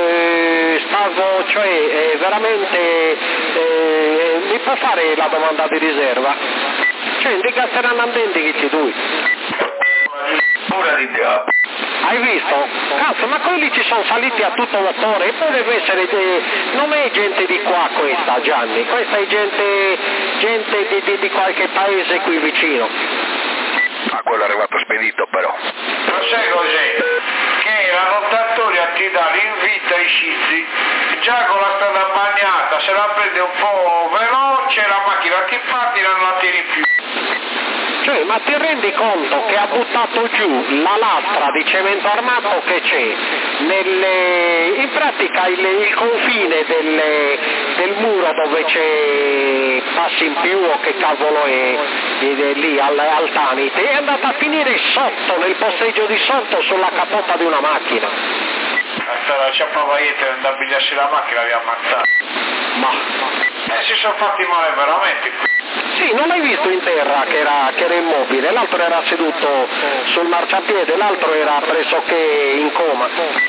veramente, mi può fare la domanda di riserva? Cioè, indica saranno andenti che ci due. Pure di capo. Hai visto? Cazzo, ma quelli ci sono saliti a tutto motore e poi deve essere, non è gente di qua questa Gianni, questa è gente di qualche paese qui vicino. Ma quello è arrivato spedito però. Non sai cos'è? Che la rottatoria ti dà l'invito ai scizi, già con la strada bagnata, se la prende un po' veloce la macchina ti parte e non la tieni più. Cioè, ma ti rendi conto che ha buttato giù la lastra di cemento armato che c'è in pratica il confine del muro dove c'è passi in più o che cavolo è lì al Tanite, è andata a finire sotto, nel posseggio di sotto, sulla capotta di una macchina. C'è Pavaiete, andava a bigliarsi la macchina, vi ha ammazzato. Ma... si sono fatti male veramente. Sì, non l'hai visto in terra che era immobile, l'altro era seduto sul marciapiede, l'altro era pressoché in coma.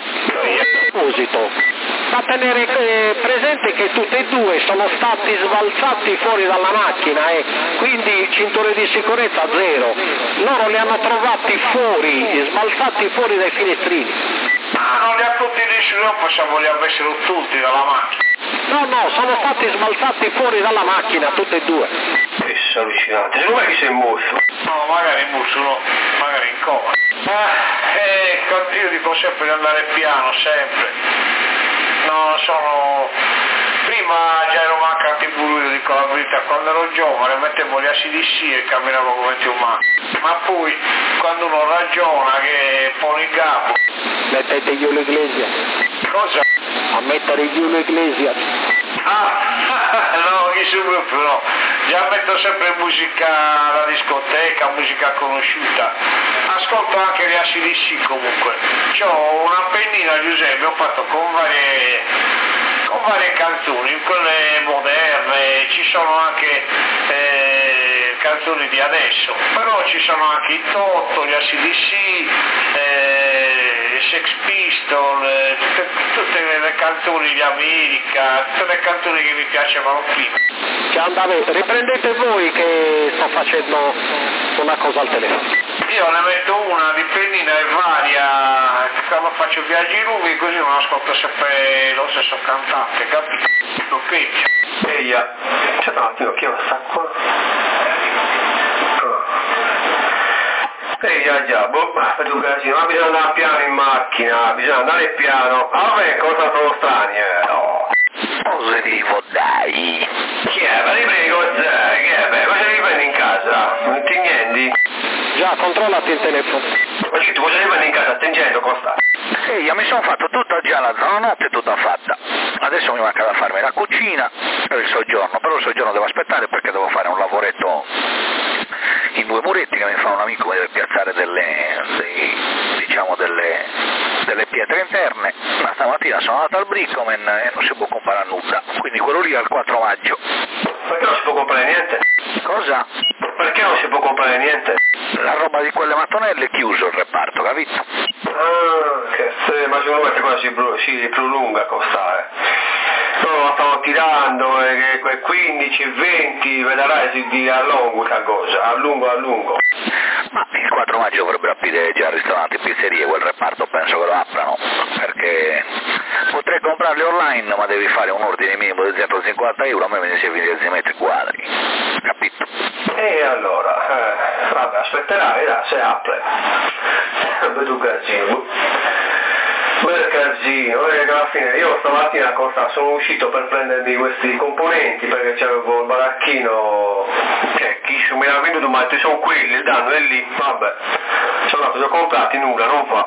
Da tenere presente che tutti e due sono stati sbalzati fuori dalla macchina quindi cinture di sicurezza zero. Loro li hanno trovati fuori, sbalzati fuori dai finestrini. Non li ha tutti nessuno, possiamo li avessero tutti dalla macchina. No, sono stati sbalzati fuori dalla macchina, tutti e due. Che allucinante, secondo me chi si è mosso? No, magari musso no, magari in coma. Io dico sempre di andare piano, sempre. No, prima già ero mancato in buio, dico la verità, quando ero giovane mettevo gli ACDC e camminavo come un umano. Ma poi, quando uno ragiona che pone in capo... Mettete Giulio Iglesias. Cosa? A mettere Giulio Iglesias. No, io proprio no. Già metto sempre musica alla discoteca, musica conosciuta. Ascolto anche gli ACDC comunque. C'ho una pennina, Giuseppe, ho fatto con varie canzoni, quelle moderne, ci sono anche canzoni di adesso, però ci sono anche i Toto, gli ACDC, Sex Pistols, tutte le canzoni di America, tutte le canzoni che mi piacevano prima. Riprendete voi che sto facendo una cosa al telefono. Io ne metto una di pennina e varia, quando faccio viaggi lunghi così non ascolto sempre lo stesso cantante, capito? Lo peggio. Eia, c'è un attimo, chi sta qua? Già, ma per un casino, ma bisogna andare piano in macchina, bisogna andare piano. Vabbè, cosa sono straniero? Positivo, dai. Chi è? Ma ti prego, zè, che è? Beh, cosa li prendi in casa? Non ti niente? Già, controllati il telefono. Ma tu cosa li prendi in casa? Attingendo, Costa? Io mi sono fatto tutta già la zona notte, tutta fatta. Adesso mi manca da farmi la cucina e il soggiorno, però il soggiorno devo aspettare perché devo fare un lavoretto in 2 muretti che mi fa un amico, mi deve piazzare delle pietre interne. Ma stamattina sono andato al Bricomen e non si può comprare nulla, quindi quello lì è il 4 maggio. Perché non si può comprare niente? Cosa? Perché non si può comprare niente? La roba di quelle mattonelle è chiuso il reparto, capito? Ma secondo me che cosa si prolunga Costa, Loro la stanno tirando e 15, 20, vedrai si allunga questa cosa, a lungo. Ma il 4 maggio dovrebbero aprire già ristoranti e pizzerie, quel reparto penso che lo aprano, perché potrei comprarli online ma devi fare un ordine minimo di 150 euro, a me me ne serve 10 metri quadri, capito? E allora, vabbè, aspetterai, se apre. Vedo bel casino, alla fine io stamattina sono uscito per prendermi questi componenti perché c'avevo il baracchino che chi mi ha venduto ma sono quelli, il danno è lì, vabbè, sono andato, li ho comprati, nulla, non fa.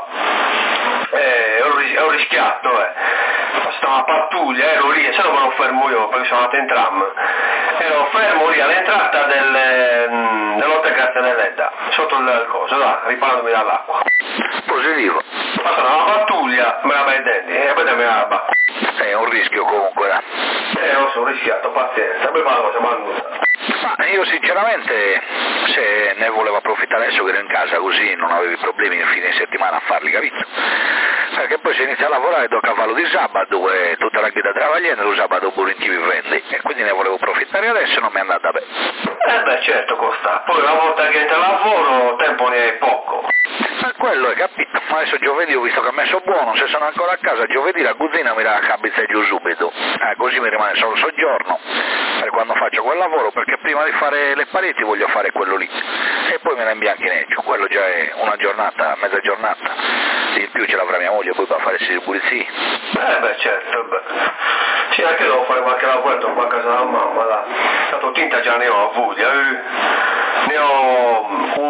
Ho rischiato, stava una pattuglia, ero lì, se no me lo fermo io perché sono andato in tram, ero fermo lì all'entrata dell'Hotel Grazia dell'Edda, sotto il coso, là, riparandomi dall'acqua. Positivo. Passano una pattuglia, me la prendenti e poi me la bacco. È un rischio comunque, non sono rischiato, pazienza, poi fa la cosa manduta. Ma io sinceramente, se ne volevo approfittare adesso che ero in casa così non avevi problemi nel fine settimana a farli, capito? Perché poi si inizia a lavorare do cavallo di sabato e tutta la vita travagliando, lo sabato volentieri vendi, e quindi ne volevo approfittare adesso e non mi è andata bene. Beh certo Costa, poi una volta che entra al lavoro tempo ne è poco. Quello è capito, adesso giovedì ho visto che ha messo buono, se sono ancora a casa giovedì la cucina mi la cabizza giù subito, così mi rimane solo il soggiorno per quando faccio quel lavoro, perché prima di fare le pareti voglio fare quello lì e poi me la imbianchineggio, quello già è una giornata, mezza giornata, in più ce l'avrà mia moglie poi per fare i pulizie. Beh certo, sì, anche devo fare qualche lavoretto qua a casa della mamma, là. Tanto tinta già ne ho avuti, ne ho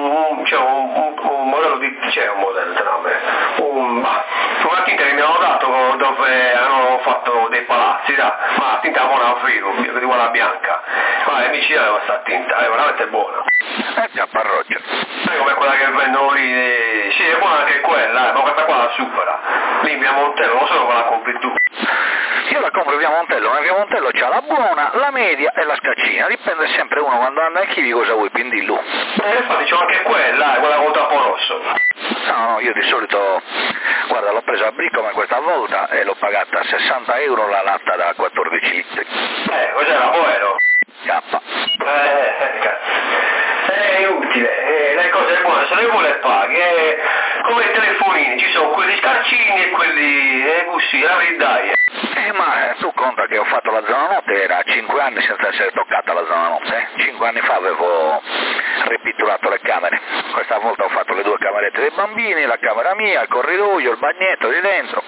un modello di... c'è un modello una tinta che mi hanno dato dove hanno fatto dei palazzi, ma la tinta buona davvero, di quella bianca, ma è micidiale questa tinta, è veramente buona. Già parroccia. Sai come quella che vendono lì, sì è buona anche quella, ma questa qua la supera, lì in via Montello, non so come la compri tu. Io la compro via Montello, ma via Montello c'ha la buona, la media e la scaccina, dipende sempre uno quando anda ai chivi cosa vuoi pindillu. Infatti c'ho anche quella col tappo rosso. No, io di solito, guarda, l'ho presa a Bricome questa volta e l'ho pagata 60 euro la latta da 14 litri. Cos'era, Boero? Cappa. È utile, le cose buone se le vuole paghi, come i telefonini, ci sono quelli scarcini e quelli così, la ridai. Ma tu conta che ho fatto la zona notte, era 5 anni senza essere toccata la zona notte, 5 anni fa avevo ripitturato le camere, questa volta ho fatto le 2 camerette dei bambini, la camera mia, il corridoio, il bagnetto di dentro.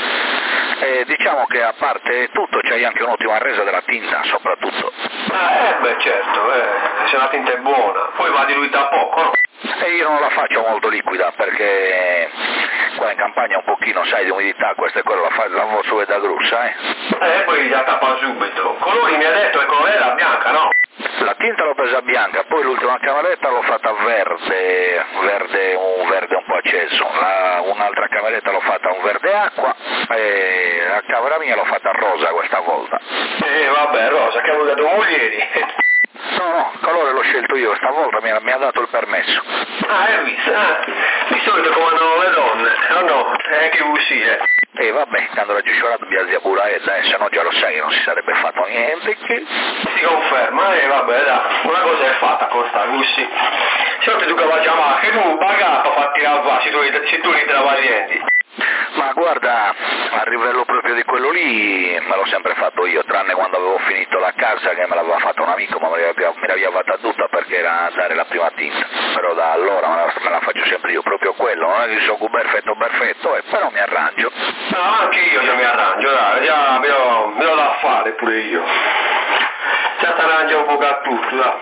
E diciamo che a parte tutto c'hai anche un'ottima resa della tinta, soprattutto. Certo, se la tinta è buona, poi va diluita poco, no? E io non la faccio molto liquida perché qua in campagna un pochino, sai, di umidità, questa e quella la faccio su e da grussa, poi la tappa subito. Colori mi ha detto che colore era bianca, no? La tinta l'ho presa bianca, poi l'ultima cameretta l'ho fatta verde, un verde un po' acceso, un'altra cameretta l'ho fatta un verde acqua e la camera mia l'ho fatta rosa questa volta. Vabbè, rosa, che avevo dato moglieri. No, il colore l'ho scelto io, stavolta mi ha dato il permesso. Hai visto? Di solito comandano le donne, no? Che così, vabbè, quando la giusciorata mi zia Buraedda, se no già lo sai che non si sarebbe fatto niente. Si conferma, vabbè, dai, una cosa è fatta con sta così. Se non ti tocca la chiamata, che tu pagato fatti lavare, se tu li travaglienti. Ma guarda, a livello proprio di quello lì me l'ho sempre fatto io, tranne quando avevo finito la casa che me l'aveva fatto un amico, ma me l'aveva fatta tutta perché era a dare la prima tinta, però da allora me la faccio sempre io, proprio quello, non è che sono perfetto, però mi arrangio. No, anche io mi arrangio, dai, già me lo da fare pure io. Già ti arrangio un po' a tutto, dai.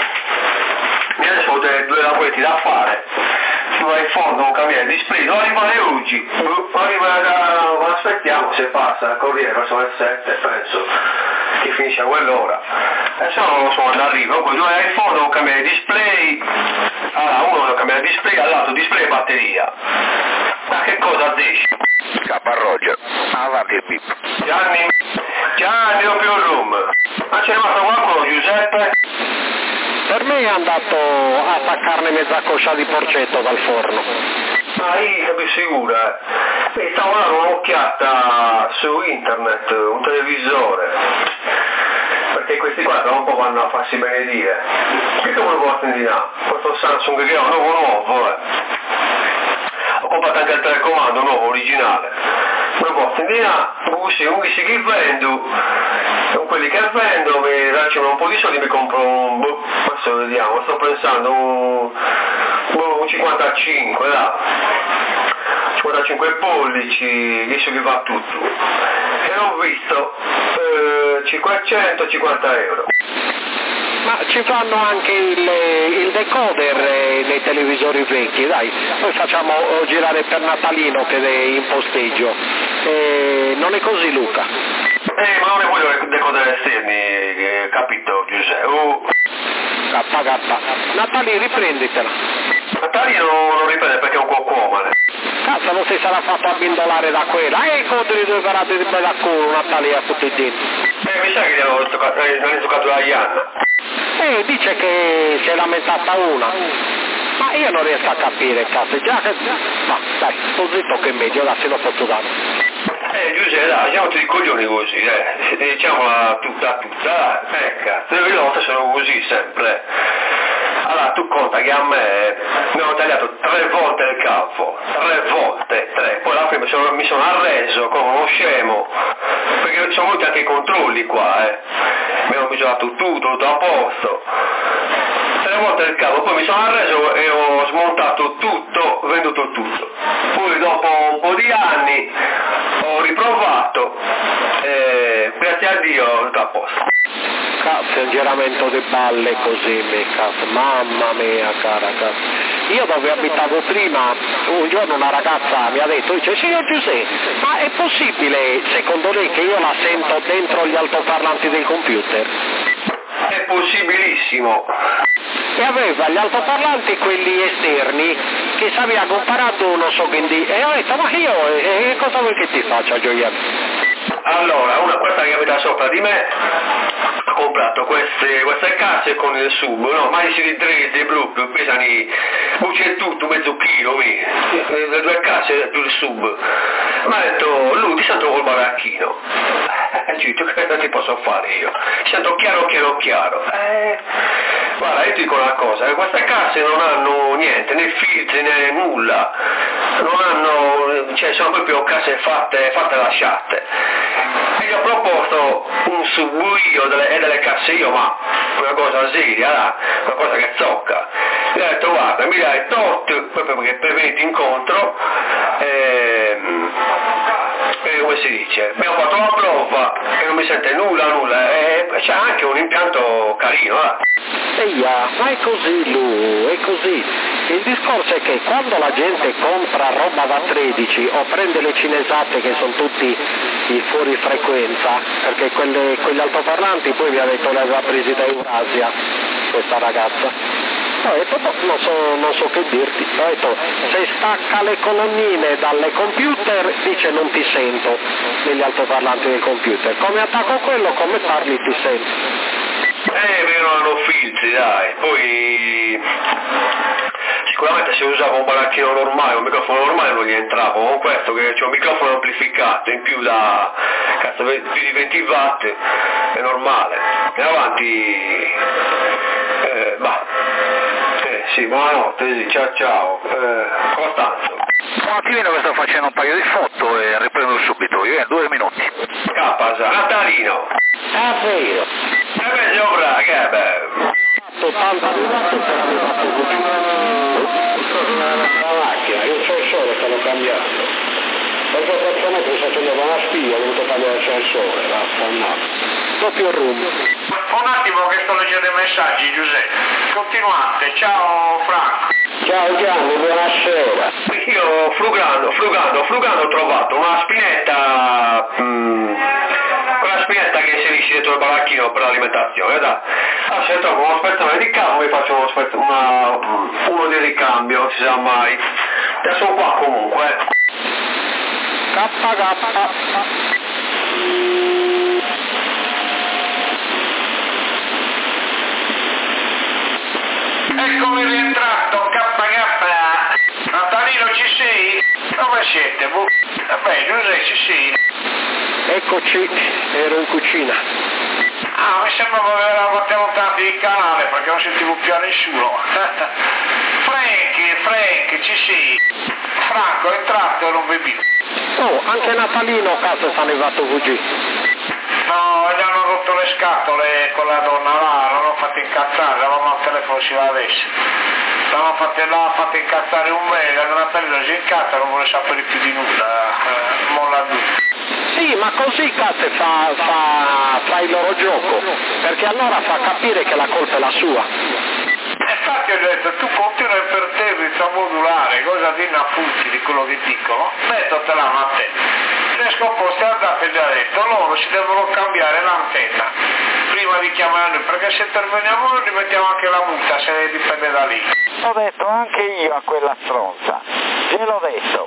E adesso ho 2 lavoretti da fare. Si va in fondo un cambiare display, non rimane oggi, aspettiamo se passa il corriere verso le 7, penso che finisce a quell'ora. Adesso non lo so quando arriva, poi tu vai in fondo un cambiare display, uno devo cambiare display, all'altro display e batteria. Ma che cosa dici? Capa Roger, avanti il bip. Gianni, ho più il room. Ma c'è rimasto qualcuno, Giuseppe? Per me è andato a attaccarne mezza coscia di porcetto dal forno. Io mi sicura. Stavo dando un'occhiata su internet, un televisore. Perché questi qua da un po' vanno a farsi benedire. Che come lo può attendere? Questo Samsung che è un nuovo, Ho comprato anche il telecomando nuovo, originale. Non può attendere, così, unghisi che vendo. Con quelli che vendo mi lasciano un po' di soldi e mi compro adesso vediamo, sto pensando un 55, là. 55 pollici, adesso che va tutto. E ho visto 550 euro. Ma ci fanno anche il decoder nei televisori vecchi, dai, noi facciamo girare per Natalino che è in posteggio. Non è così, Luca? Ma non ne voglio decoder esterni, capito Giuseppe? Kappa. Natalino, riprenditela. Natalino non riprende perché è un coccomane. Cazzo, non si sarà fatto abbindolare da quella. Contri 2 parate di bella culo, Natalia, a tutti i denti. Mi sa che gli hanno toccato la Ianna. Dice che si è lamentata una. Ma io non riesco a capire, cazzo, già che... Ma dai, sto zitto che è meglio, là se lo posso dare. Giuseppe, dai, siamo tutti coglioni così, diciamola tutta, cazzo, le volte sono così sempre. Allora, tu conta che a me mi hanno tagliato 3 volte il capo, 3 volte, poi alla fine mi sono arreso come uno scemo, perché ci sono venuti anche i controlli qua, mi hanno misurato tutto a posto. 3 volte il capo, poi mi sono arreso e ho smontato tutto, venduto tutto. Poi dopo un po' di anni ho riprovato e grazie a Dio tutto a posto. Cazzo, è un giramento di balle così, cazzo, mamma mia, cara, cazzo. Io dove abitavo prima, un giorno una ragazza mi ha detto, dice, signor Giuseppe, ma è possibile, secondo lei, che io la sento dentro gli altoparlanti del computer? È possibilissimo. E aveva gli altoparlanti quelli esterni che si aveva comparato non so che e ho detto ma io cosa vuoi che ti faccia gioiello? Allora, questa che abita sopra di me ha comprato queste casse con il sub, no? Ma si ritrese proprio, pesano, c'è tutto, mezzo chilo, le 2 casse più il sub. Ma ha detto, lui ti sento col baracchino. Che ti posso fare io? Sento chiaro. Guarda, io ti dico una cosa, queste casse non hanno niente, né filtri né nulla, non hanno, cioè sono proprio casse fatte lasciate. E gli ho proposto un subuio e delle casse io, ma una cosa seria, una cosa che zocca. Gli ho detto, guarda, mi dai tot proprio per venirti incontro, come si dice, abbiamo fatto la prova e non mi sente nulla, e c'è anche un impianto carino, Eia, ma è così Lu, è così. Il discorso è che quando la gente compra roba da 13 o prende le cinesate che sono tutti i fuori frequenza, perché quegli altoparlanti poi mi ha detto le aveva presi da Eurasia, questa ragazza. Ho detto, non so che dirti. Ho detto, se stacca le colonnine dalle computer, dice non ti sento negli altoparlanti del computer. Come attacco quello, come parli ti sento. Perché non hanno filtri, dai. Poi sicuramente se usavo un baracchino normale, un microfono normale non gli entrava. Con questo che c'è un microfono amplificato in più da più di 20 watt, è normale. E avanti, sì, buonanotte, sì, ciao, Costanzo. Un attimino che sto facendo un paio di foto e riprendo subito, io in 2 minuti. Capasa, Natalino. Vero. Beh, sopra, che bello. 80 minuti per la macchina, io c'ho il sole che l'ho cambiato. Perché praticamente mi sto facendo una spia, ho dovuto cambiare l'ascensore, vaffannato. Doppio room. Un attimo che sto leggendo i messaggi, Giuseppe. Continuate, ciao Franco. Ciao Gianni, buonasera. Io frugando ho trovato una spinetta, che inserisci dentro il baracchino per l'alimentazione, se trovo uno spezzone di cavo mi faccio uno di ricambio, si sa mai. Adesso qua comunque. Eccomi rientrato, KK. Natalino ci sei? Dove siete? Vabbè, Giuseppe sì. Eccoci, ero in cucina. Mi sembrava che eravate lontani il canale perché non sentivo più a nessuno. Frank, ci sei? Franco è entrato e non bevi. Oh, anche Natalino cazzo sta arrivato VG. No, gli hanno rotto le scatole con la donna là, l'hanno fatto incazzare, eravamo al telefono si la avesse. L'hanno fatto incazzare un mese, Natalino si incazza, non vuole sapere più di nulla, molla tutto. Sì, ma così cazzo fa il loro gioco, perché allora fa capire che la colpa è la sua. Infatti ho detto, tu continui imperterrito a modulare, cosa dinno a tutti di quello che dicono, mettotela a te. Riesco a posto, andate già detto, loro si devono cambiare l'antenna prima di chiamare noi, perché se interveniamo noi rimettiamo anche la multa, se dipende da lì. L'ho detto anche io a quella stronza, gliel'ho detto,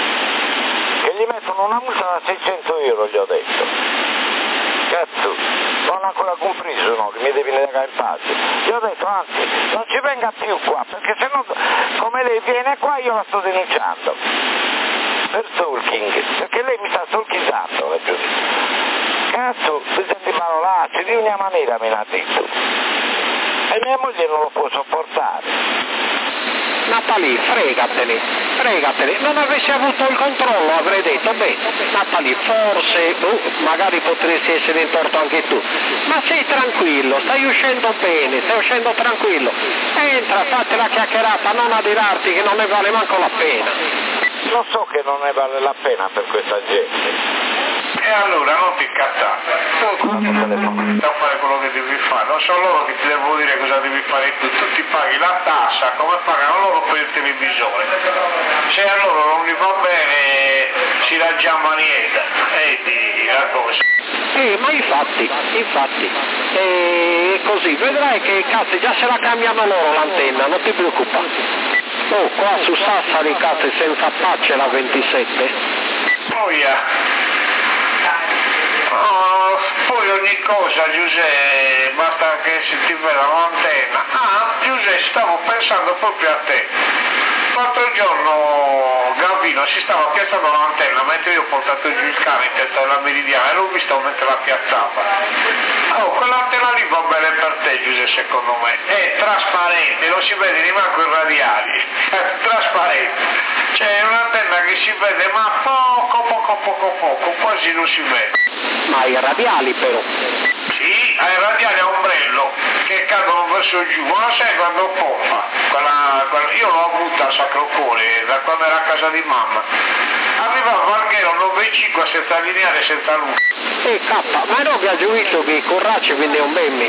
che gli mettono una multa da 600 euro, gli ho detto. Cazzo, non ho ancora compreso, no, che mi devi negare in pace. Gli ho detto, anzi, non ci venga più qua, perché se no, come lei viene qua, io la sto denunciando. Per stalking, perché lei mi sta stalkizzando, la giudice. Cazzo, mi senti parolacce, di una maniera me l'ha detto. E mia moglie non lo può sopportare. Natalie, fregatene, non avessi avuto il controllo avrei detto, beh, Natalie, forse, magari potresti essere in torto anche tu, ma sei tranquillo, stai uscendo bene, stai uscendo tranquillo, entra, fatti la chiacchierata, non adirarti che non ne vale manco la pena. Lo so che non ne vale la pena per questa gente. E allora non ti incazzare, tu a fare quello che devi fare, non sono loro che ti devono dire cosa devi fare tu ti paghi la tassa come pagano loro per il televisore, se a loro non gli va bene si raggiama niente, e di la cosa. Ma infatti, così, vedrai che cazzo già se la cambiano loro l'antenna, non ti preoccupare. Oh, qua su Sassari cazzo senza pace la 27. Oh yeah. poi ogni cosa, Giuseppe, basta che si ti veda l'antenna. Ah, Giuseppe, stavo pensando proprio a te. L'altro giorno Gavino si stava piazzando l'antenna mentre io ho portato giù il cane in testa della meridiana e l'ho visto mentre la piazzava. Oh, quell'antenna lì va bene per te, Giuseppe, secondo me. È trasparente, non si vede neanche i radiali. È trasparente. C'è un'antenna che si vede ma poco, quasi non si vede. Ma i radiali però? Sì, hai radiali a ombrello che cadono verso giù, ma lo sai quando pompa? Io l'ho avuta a Sacro Cuore da quando era a casa di mamma. Arrivava Valghero 9,5 senza lineare, senza luce. Ma non vi ha giuito che i corracci quindi è un bemmi?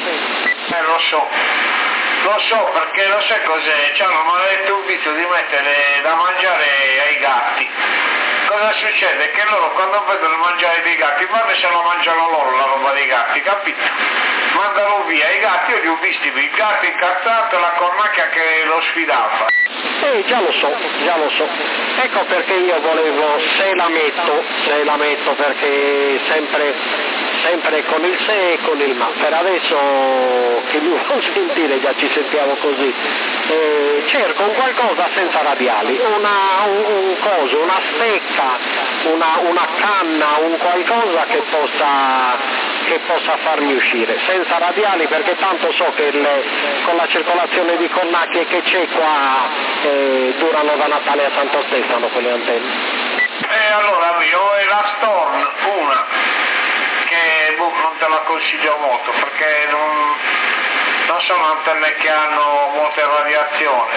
Lo so perché lo sai cos'è, c'hanno maledetto un vizio di mettere da mangiare ai gatti. Cosa succede? Che loro quando vedono mangiare dei gatti vanno e se lo mangiano loro la roba dei gatti, capito? Mandano via i gatti, io li ho visti, il gatto incazzato e la cornacchia che lo sfidava. Già lo so. Ecco perché io volevo, se la metto perché sempre con il se e con il ma. Per adesso che mi vuol sentire, già ci sentiamo così. Cerco un qualcosa senza radiali, un coso, una stecca, una canna, un qualcosa che possa farmi uscire, senza radiali, perché tanto so che con la circolazione di cornacchie che c'è qua durano da Natale a Santo Stefano quelle antenne. Allora io è la Storm, una che non te la consiglio molto perché non sono antenne che hanno molte radiazioni,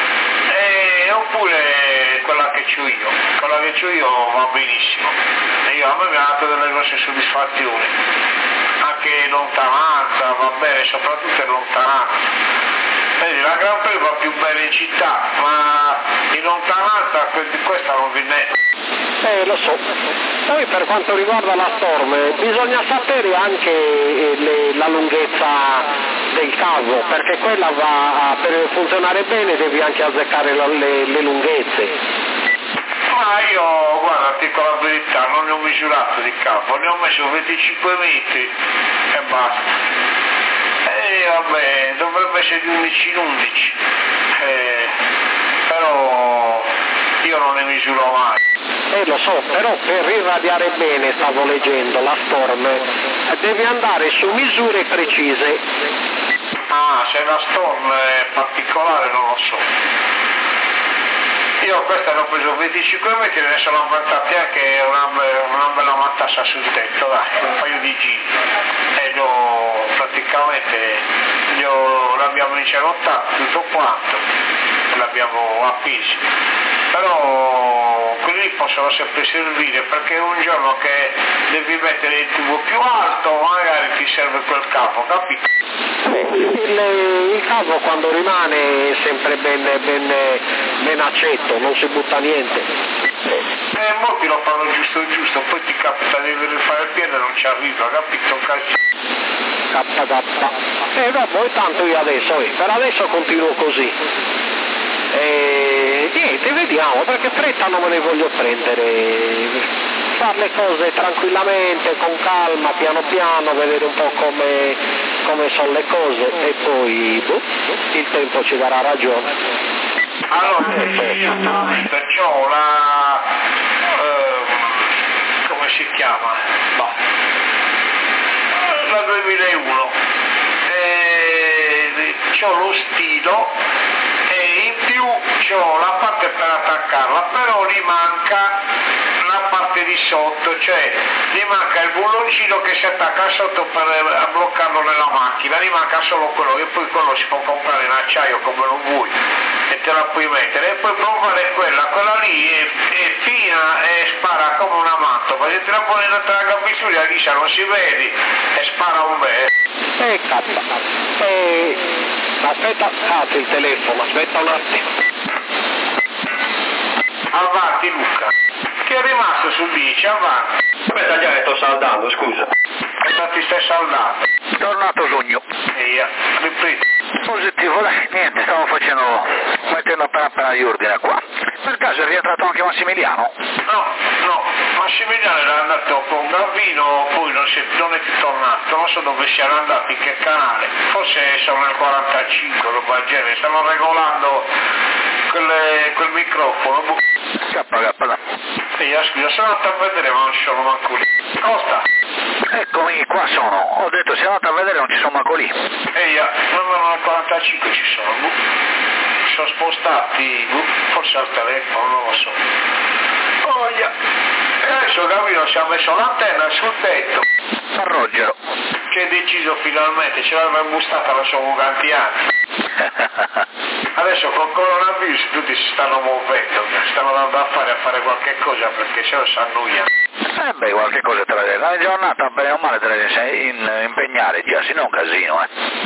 oppure quella che c'ho io va benissimo, a me mi ha dato delle grosse soddisfazioni, anche in lontananza va bene, soprattutto in lontananza. Vedi, la Gran Premio va più bene in città, ma in lontananza questa non vi ne... Lo so. Poi per quanto riguarda la Storm, bisogna sapere anche la lunghezza del cavo, perché quella per funzionare bene devi anche azzeccare le lunghezze. Ma io, guarda, ti dico la verità, non ne ho misurato di cavo, ne ho messo 25 metri e basta. Vabbè, dovrebbe essere di 11 in 11, però io non ne misuro mai. Lo so, però per irradiare bene, stavo leggendo, la Storm deve andare su misure precise. Ah, se la Storm è particolare non lo so. Io questa l'ho preso 25 metri e ne sono aumentati anche una bella matassa sul tetto, dai, un paio di giri. E praticamente l'abbiamo incerottato tutto quanto, l'abbiamo appesi. Però quelli possono sempre servire perché un giorno che devi mettere il tubo più alto magari ti serve quel cavo, capito? Il cavo quando rimane è sempre ben accetto, non si butta niente. Molti lo fanno giusto, poi ti capita di rifare il piede e non ci arriva, capito? Dopo tanto io adesso, per adesso continuo così. Niente, vediamo, perché fretta non me ne voglio prendere. Fare le cose tranquillamente, con calma, piano piano, vedere un po' come sono le cose e poi il tempo ci darà ragione. Allora, io perciò come si chiama? La 2001, c'ho lo stilo e in più c'ho la parte per attaccarla, però gli manca la parte di sotto, cioè gli manca il bulloncino che si attacca sotto per bloccarlo nella macchina, gli manca solo quello, e poi quello si può comprare in acciaio come lo vuoi e te la puoi mettere, e poi provare quella lì è fina e spara come una matto, ma se te la poni in la gabbitura chissà non si vede e spara un bel. Aspetta, cazzo il telefono, aspetta un attimo. Avanti Luca, che è rimasto su 10, avanti. Aspetta già che sto saldando, scusa. Non ti stai saldando? Tornato Sogno. Ripreso. Positivo, dai, niente, stavo mettendo appena gli ordine qua. Per caso è rientrato anche Massimiliano? No, Massimiliano era andato con Gavino, poi non è più tornato, non so dove siano andati, in che canale, forse sono nel 45, roba del genere, stanno regolando quel microfono. K. E scusa, sono andato a vedere ma non ci sono manco lì. Costa? Eccomi, qua sono. Ho detto siamo andati a vedere, non ci sono manco lì. No, nel 45 ci sono. Si sono spostati, forse al telefono, non lo so. E adesso Gavino si è messo l'antenna sul tetto. A Ruggero. Che è deciso finalmente, ce l'aveva imbustata da sono tanti anni. Adesso con coronavirus tutti si stanno muovendo, stanno andando a fare qualche cosa perché se no si annoia. Qualche cosa te la devi. La giornata bene o male te la devi impegnare già, se no è un casino,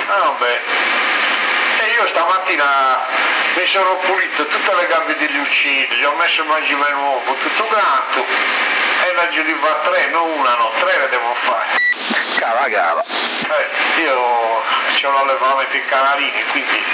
E io stamattina mi sono pulito tutte le gambe degli uccelli, gli ho messo il mangime nuovo, tutto quanto, e la giuriva 3, non una, no, 3 le devo fare. Cava. Io ho l'allevamento in canalini, quindi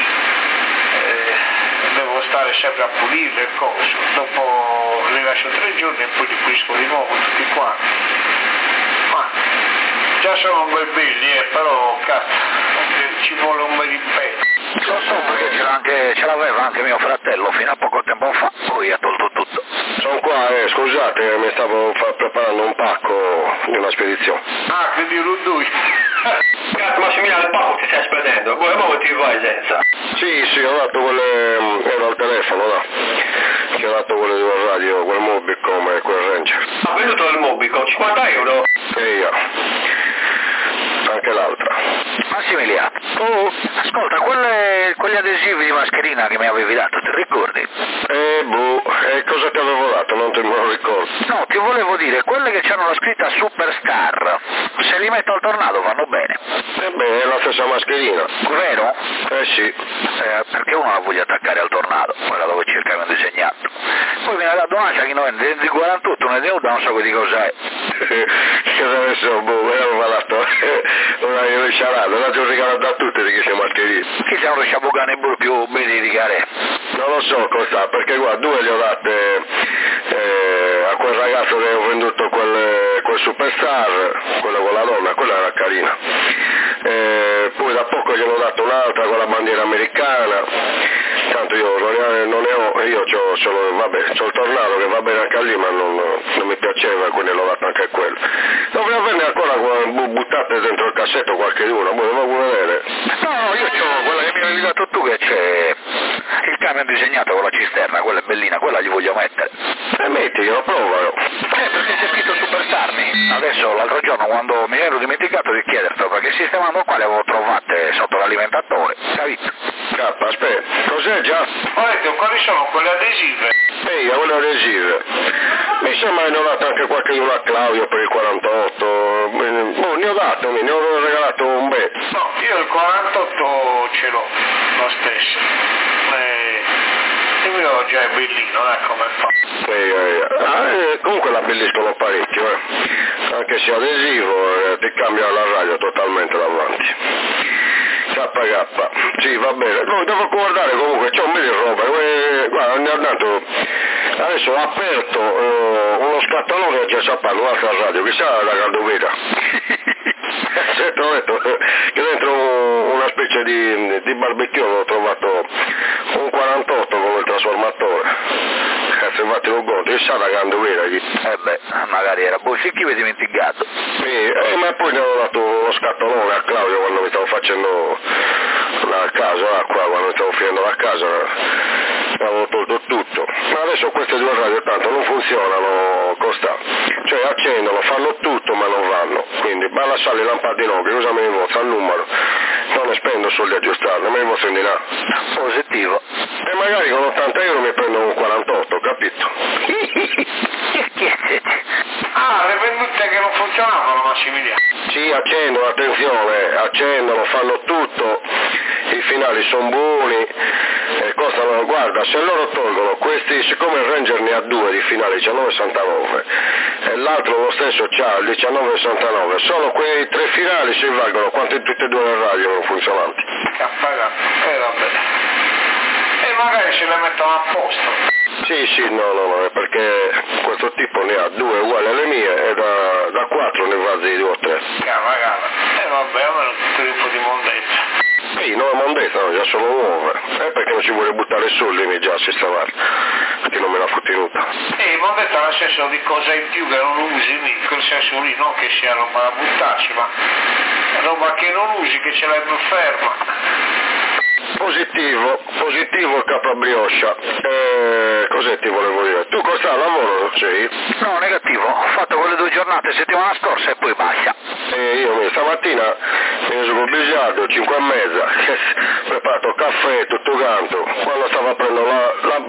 devo stare sempre a pulire il coso, dopo li lascio 3 giorni e poi li pulisco di nuovo tutti quanti. Ma già sono un bel belli, però cazzo, ci vuole un bel impegno. Lo so perché ce l'aveva anche mio fratello fino a poco tempo fa, poi ha tolto tutto. Sono qua, scusate, mi stavo preparando un pacco di una spedizione. Quindi Rudui. Cazzo Massimiliano, il pacco ti stai spedendo, come ti vai senza? Sì, ho dato ero al telefono, no? Ti ho dato quelle due radio, quel Mobicom e quel Ranger. Ha venduto il Mobicom, 50 euro? E io. Anche l'altra. Massimiliano, ascolta, quegli adesivi di mascherina che mi avevi dato, ti ricordi? Cosa ti avevo dato? Non te me lo ricordo. No, ti volevo dire, quelle che c'hanno la scritta Superstar, se li metto al tornado vanno bene. È la stessa mascherina. Vero? Sì. Perché uno la voglia attaccare al tornado, quella dove cercano disegnato. Poi viene la domanda che noi di 48 ne devo da non so di cos'è. Che adesso, avevo dato una sciarata, la giornata regalato da tutti di che sia mascherina. Chi siamo riusciti a bucare più bene di care? Non lo so cosa, perché guarda, 2 le ho date a quel ragazzo che ho venduto quel Superstar, quello con la donna, quella era carina. Poi da poco gliel'ho dato un'altra con la bandiera americana, tanto io non ne ho, io c'ho il tornado che va bene anche lì, ma non mi piaceva, quindi l'ho dato anche a quello. Dovrei averne ancora buttate dentro il cassetto qualche una, volevo vedere. No, io c'ho quella che mi avevi dato tu, che c'è il camion disegnato con la cisterna, quella è bellina, quella gli voglio mettere. Mettiglielo, provalo. Perché c'è scritto Superstarmi. Adesso l'altro giorno quando mi ero dimenticato di chiedertelo, perché sistemando qua le avevo trovate sotto l'alimentatore, capito? Aspetta, cos'è già? Ho detto, quali sono quelle adesive? Quelle adesive. Mi sembra che ne ho dato anche qualche una a Claudio per il 48, ne ho regalato un bel. No, io il 48 ce l'ho, lo stesso. Il mio già è bellino, come fa. Comunque la abbelliscono parecchio, anche se adesivo ti cambia la radio totalmente davanti. KK, sì, va bene. No, devo guardare comunque, c'ho un bel di roba, guarda, ne ho dato, adesso ho aperto uno scatolone già sapendo, un'altra radio, chissà la caldovera. Ho detto che dentro una specie di barbecue ho trovato un 48 con il trasformatore. Se fate un conto, chissà la caldovera. Magari era Bosicchi e dimenticato. Ma poi ne ho dato uno scatolone a Claudio quando mi stavo facendo la casa, qua quando mi stavo finendo la casa, avevo tolto tutto. Ma adesso queste due radio tanto non funzionano, Costa. Cioè accendono, fanno tutto ma non vanno. Quindi va a lasciare le lampadine, che usa me ne vostra al numero. Non ne spendo soldi a aggiustarlo, me ne vostra in là. Positivo. E magari con 80 euro mi prendo un 48, capito? Le vendute che non funzionavano, Massimiliano. Sì, accendono, attenzione, fanno tutto, i finali sono buoni, costano, guarda, se loro tolgono questi, siccome il Ranger ne ha 2 di finali, 19,69, e l'altro lo stesso c'ha il 19,69, solo quei 3 finali si valgono quanto in tutte e 2 le radio non funzionanti. Vabbè. E magari se le mettono a posto. Sì, no, è perché questo tipo ne ha 2 uguali alle mie e da 4 ne va di 2 o 3. Cava. Vabbè, almeno tutto un po' di mondezza. Sì, no, mondezza, no, già sono nuove. Perché non ci vuole buttare soldi nei già si stava, perché non me l'ha tenuta. Mondezza nel senso di cosa in più che non usi, in quel senso lì, non che sia roba da buttarci, ma roba che non usi, che ce l'hai più ferma. Positivo Capra Brioscia. Cos'è ti volevo dire? Tu cosa lavoro sei? No, negativo, ho fatto quelle 2 giornate settimana scorsa e poi basta. Io stamattina mi sono biliardo 5:30, preparato caffè, tutto quanto, quando stavo aprendo la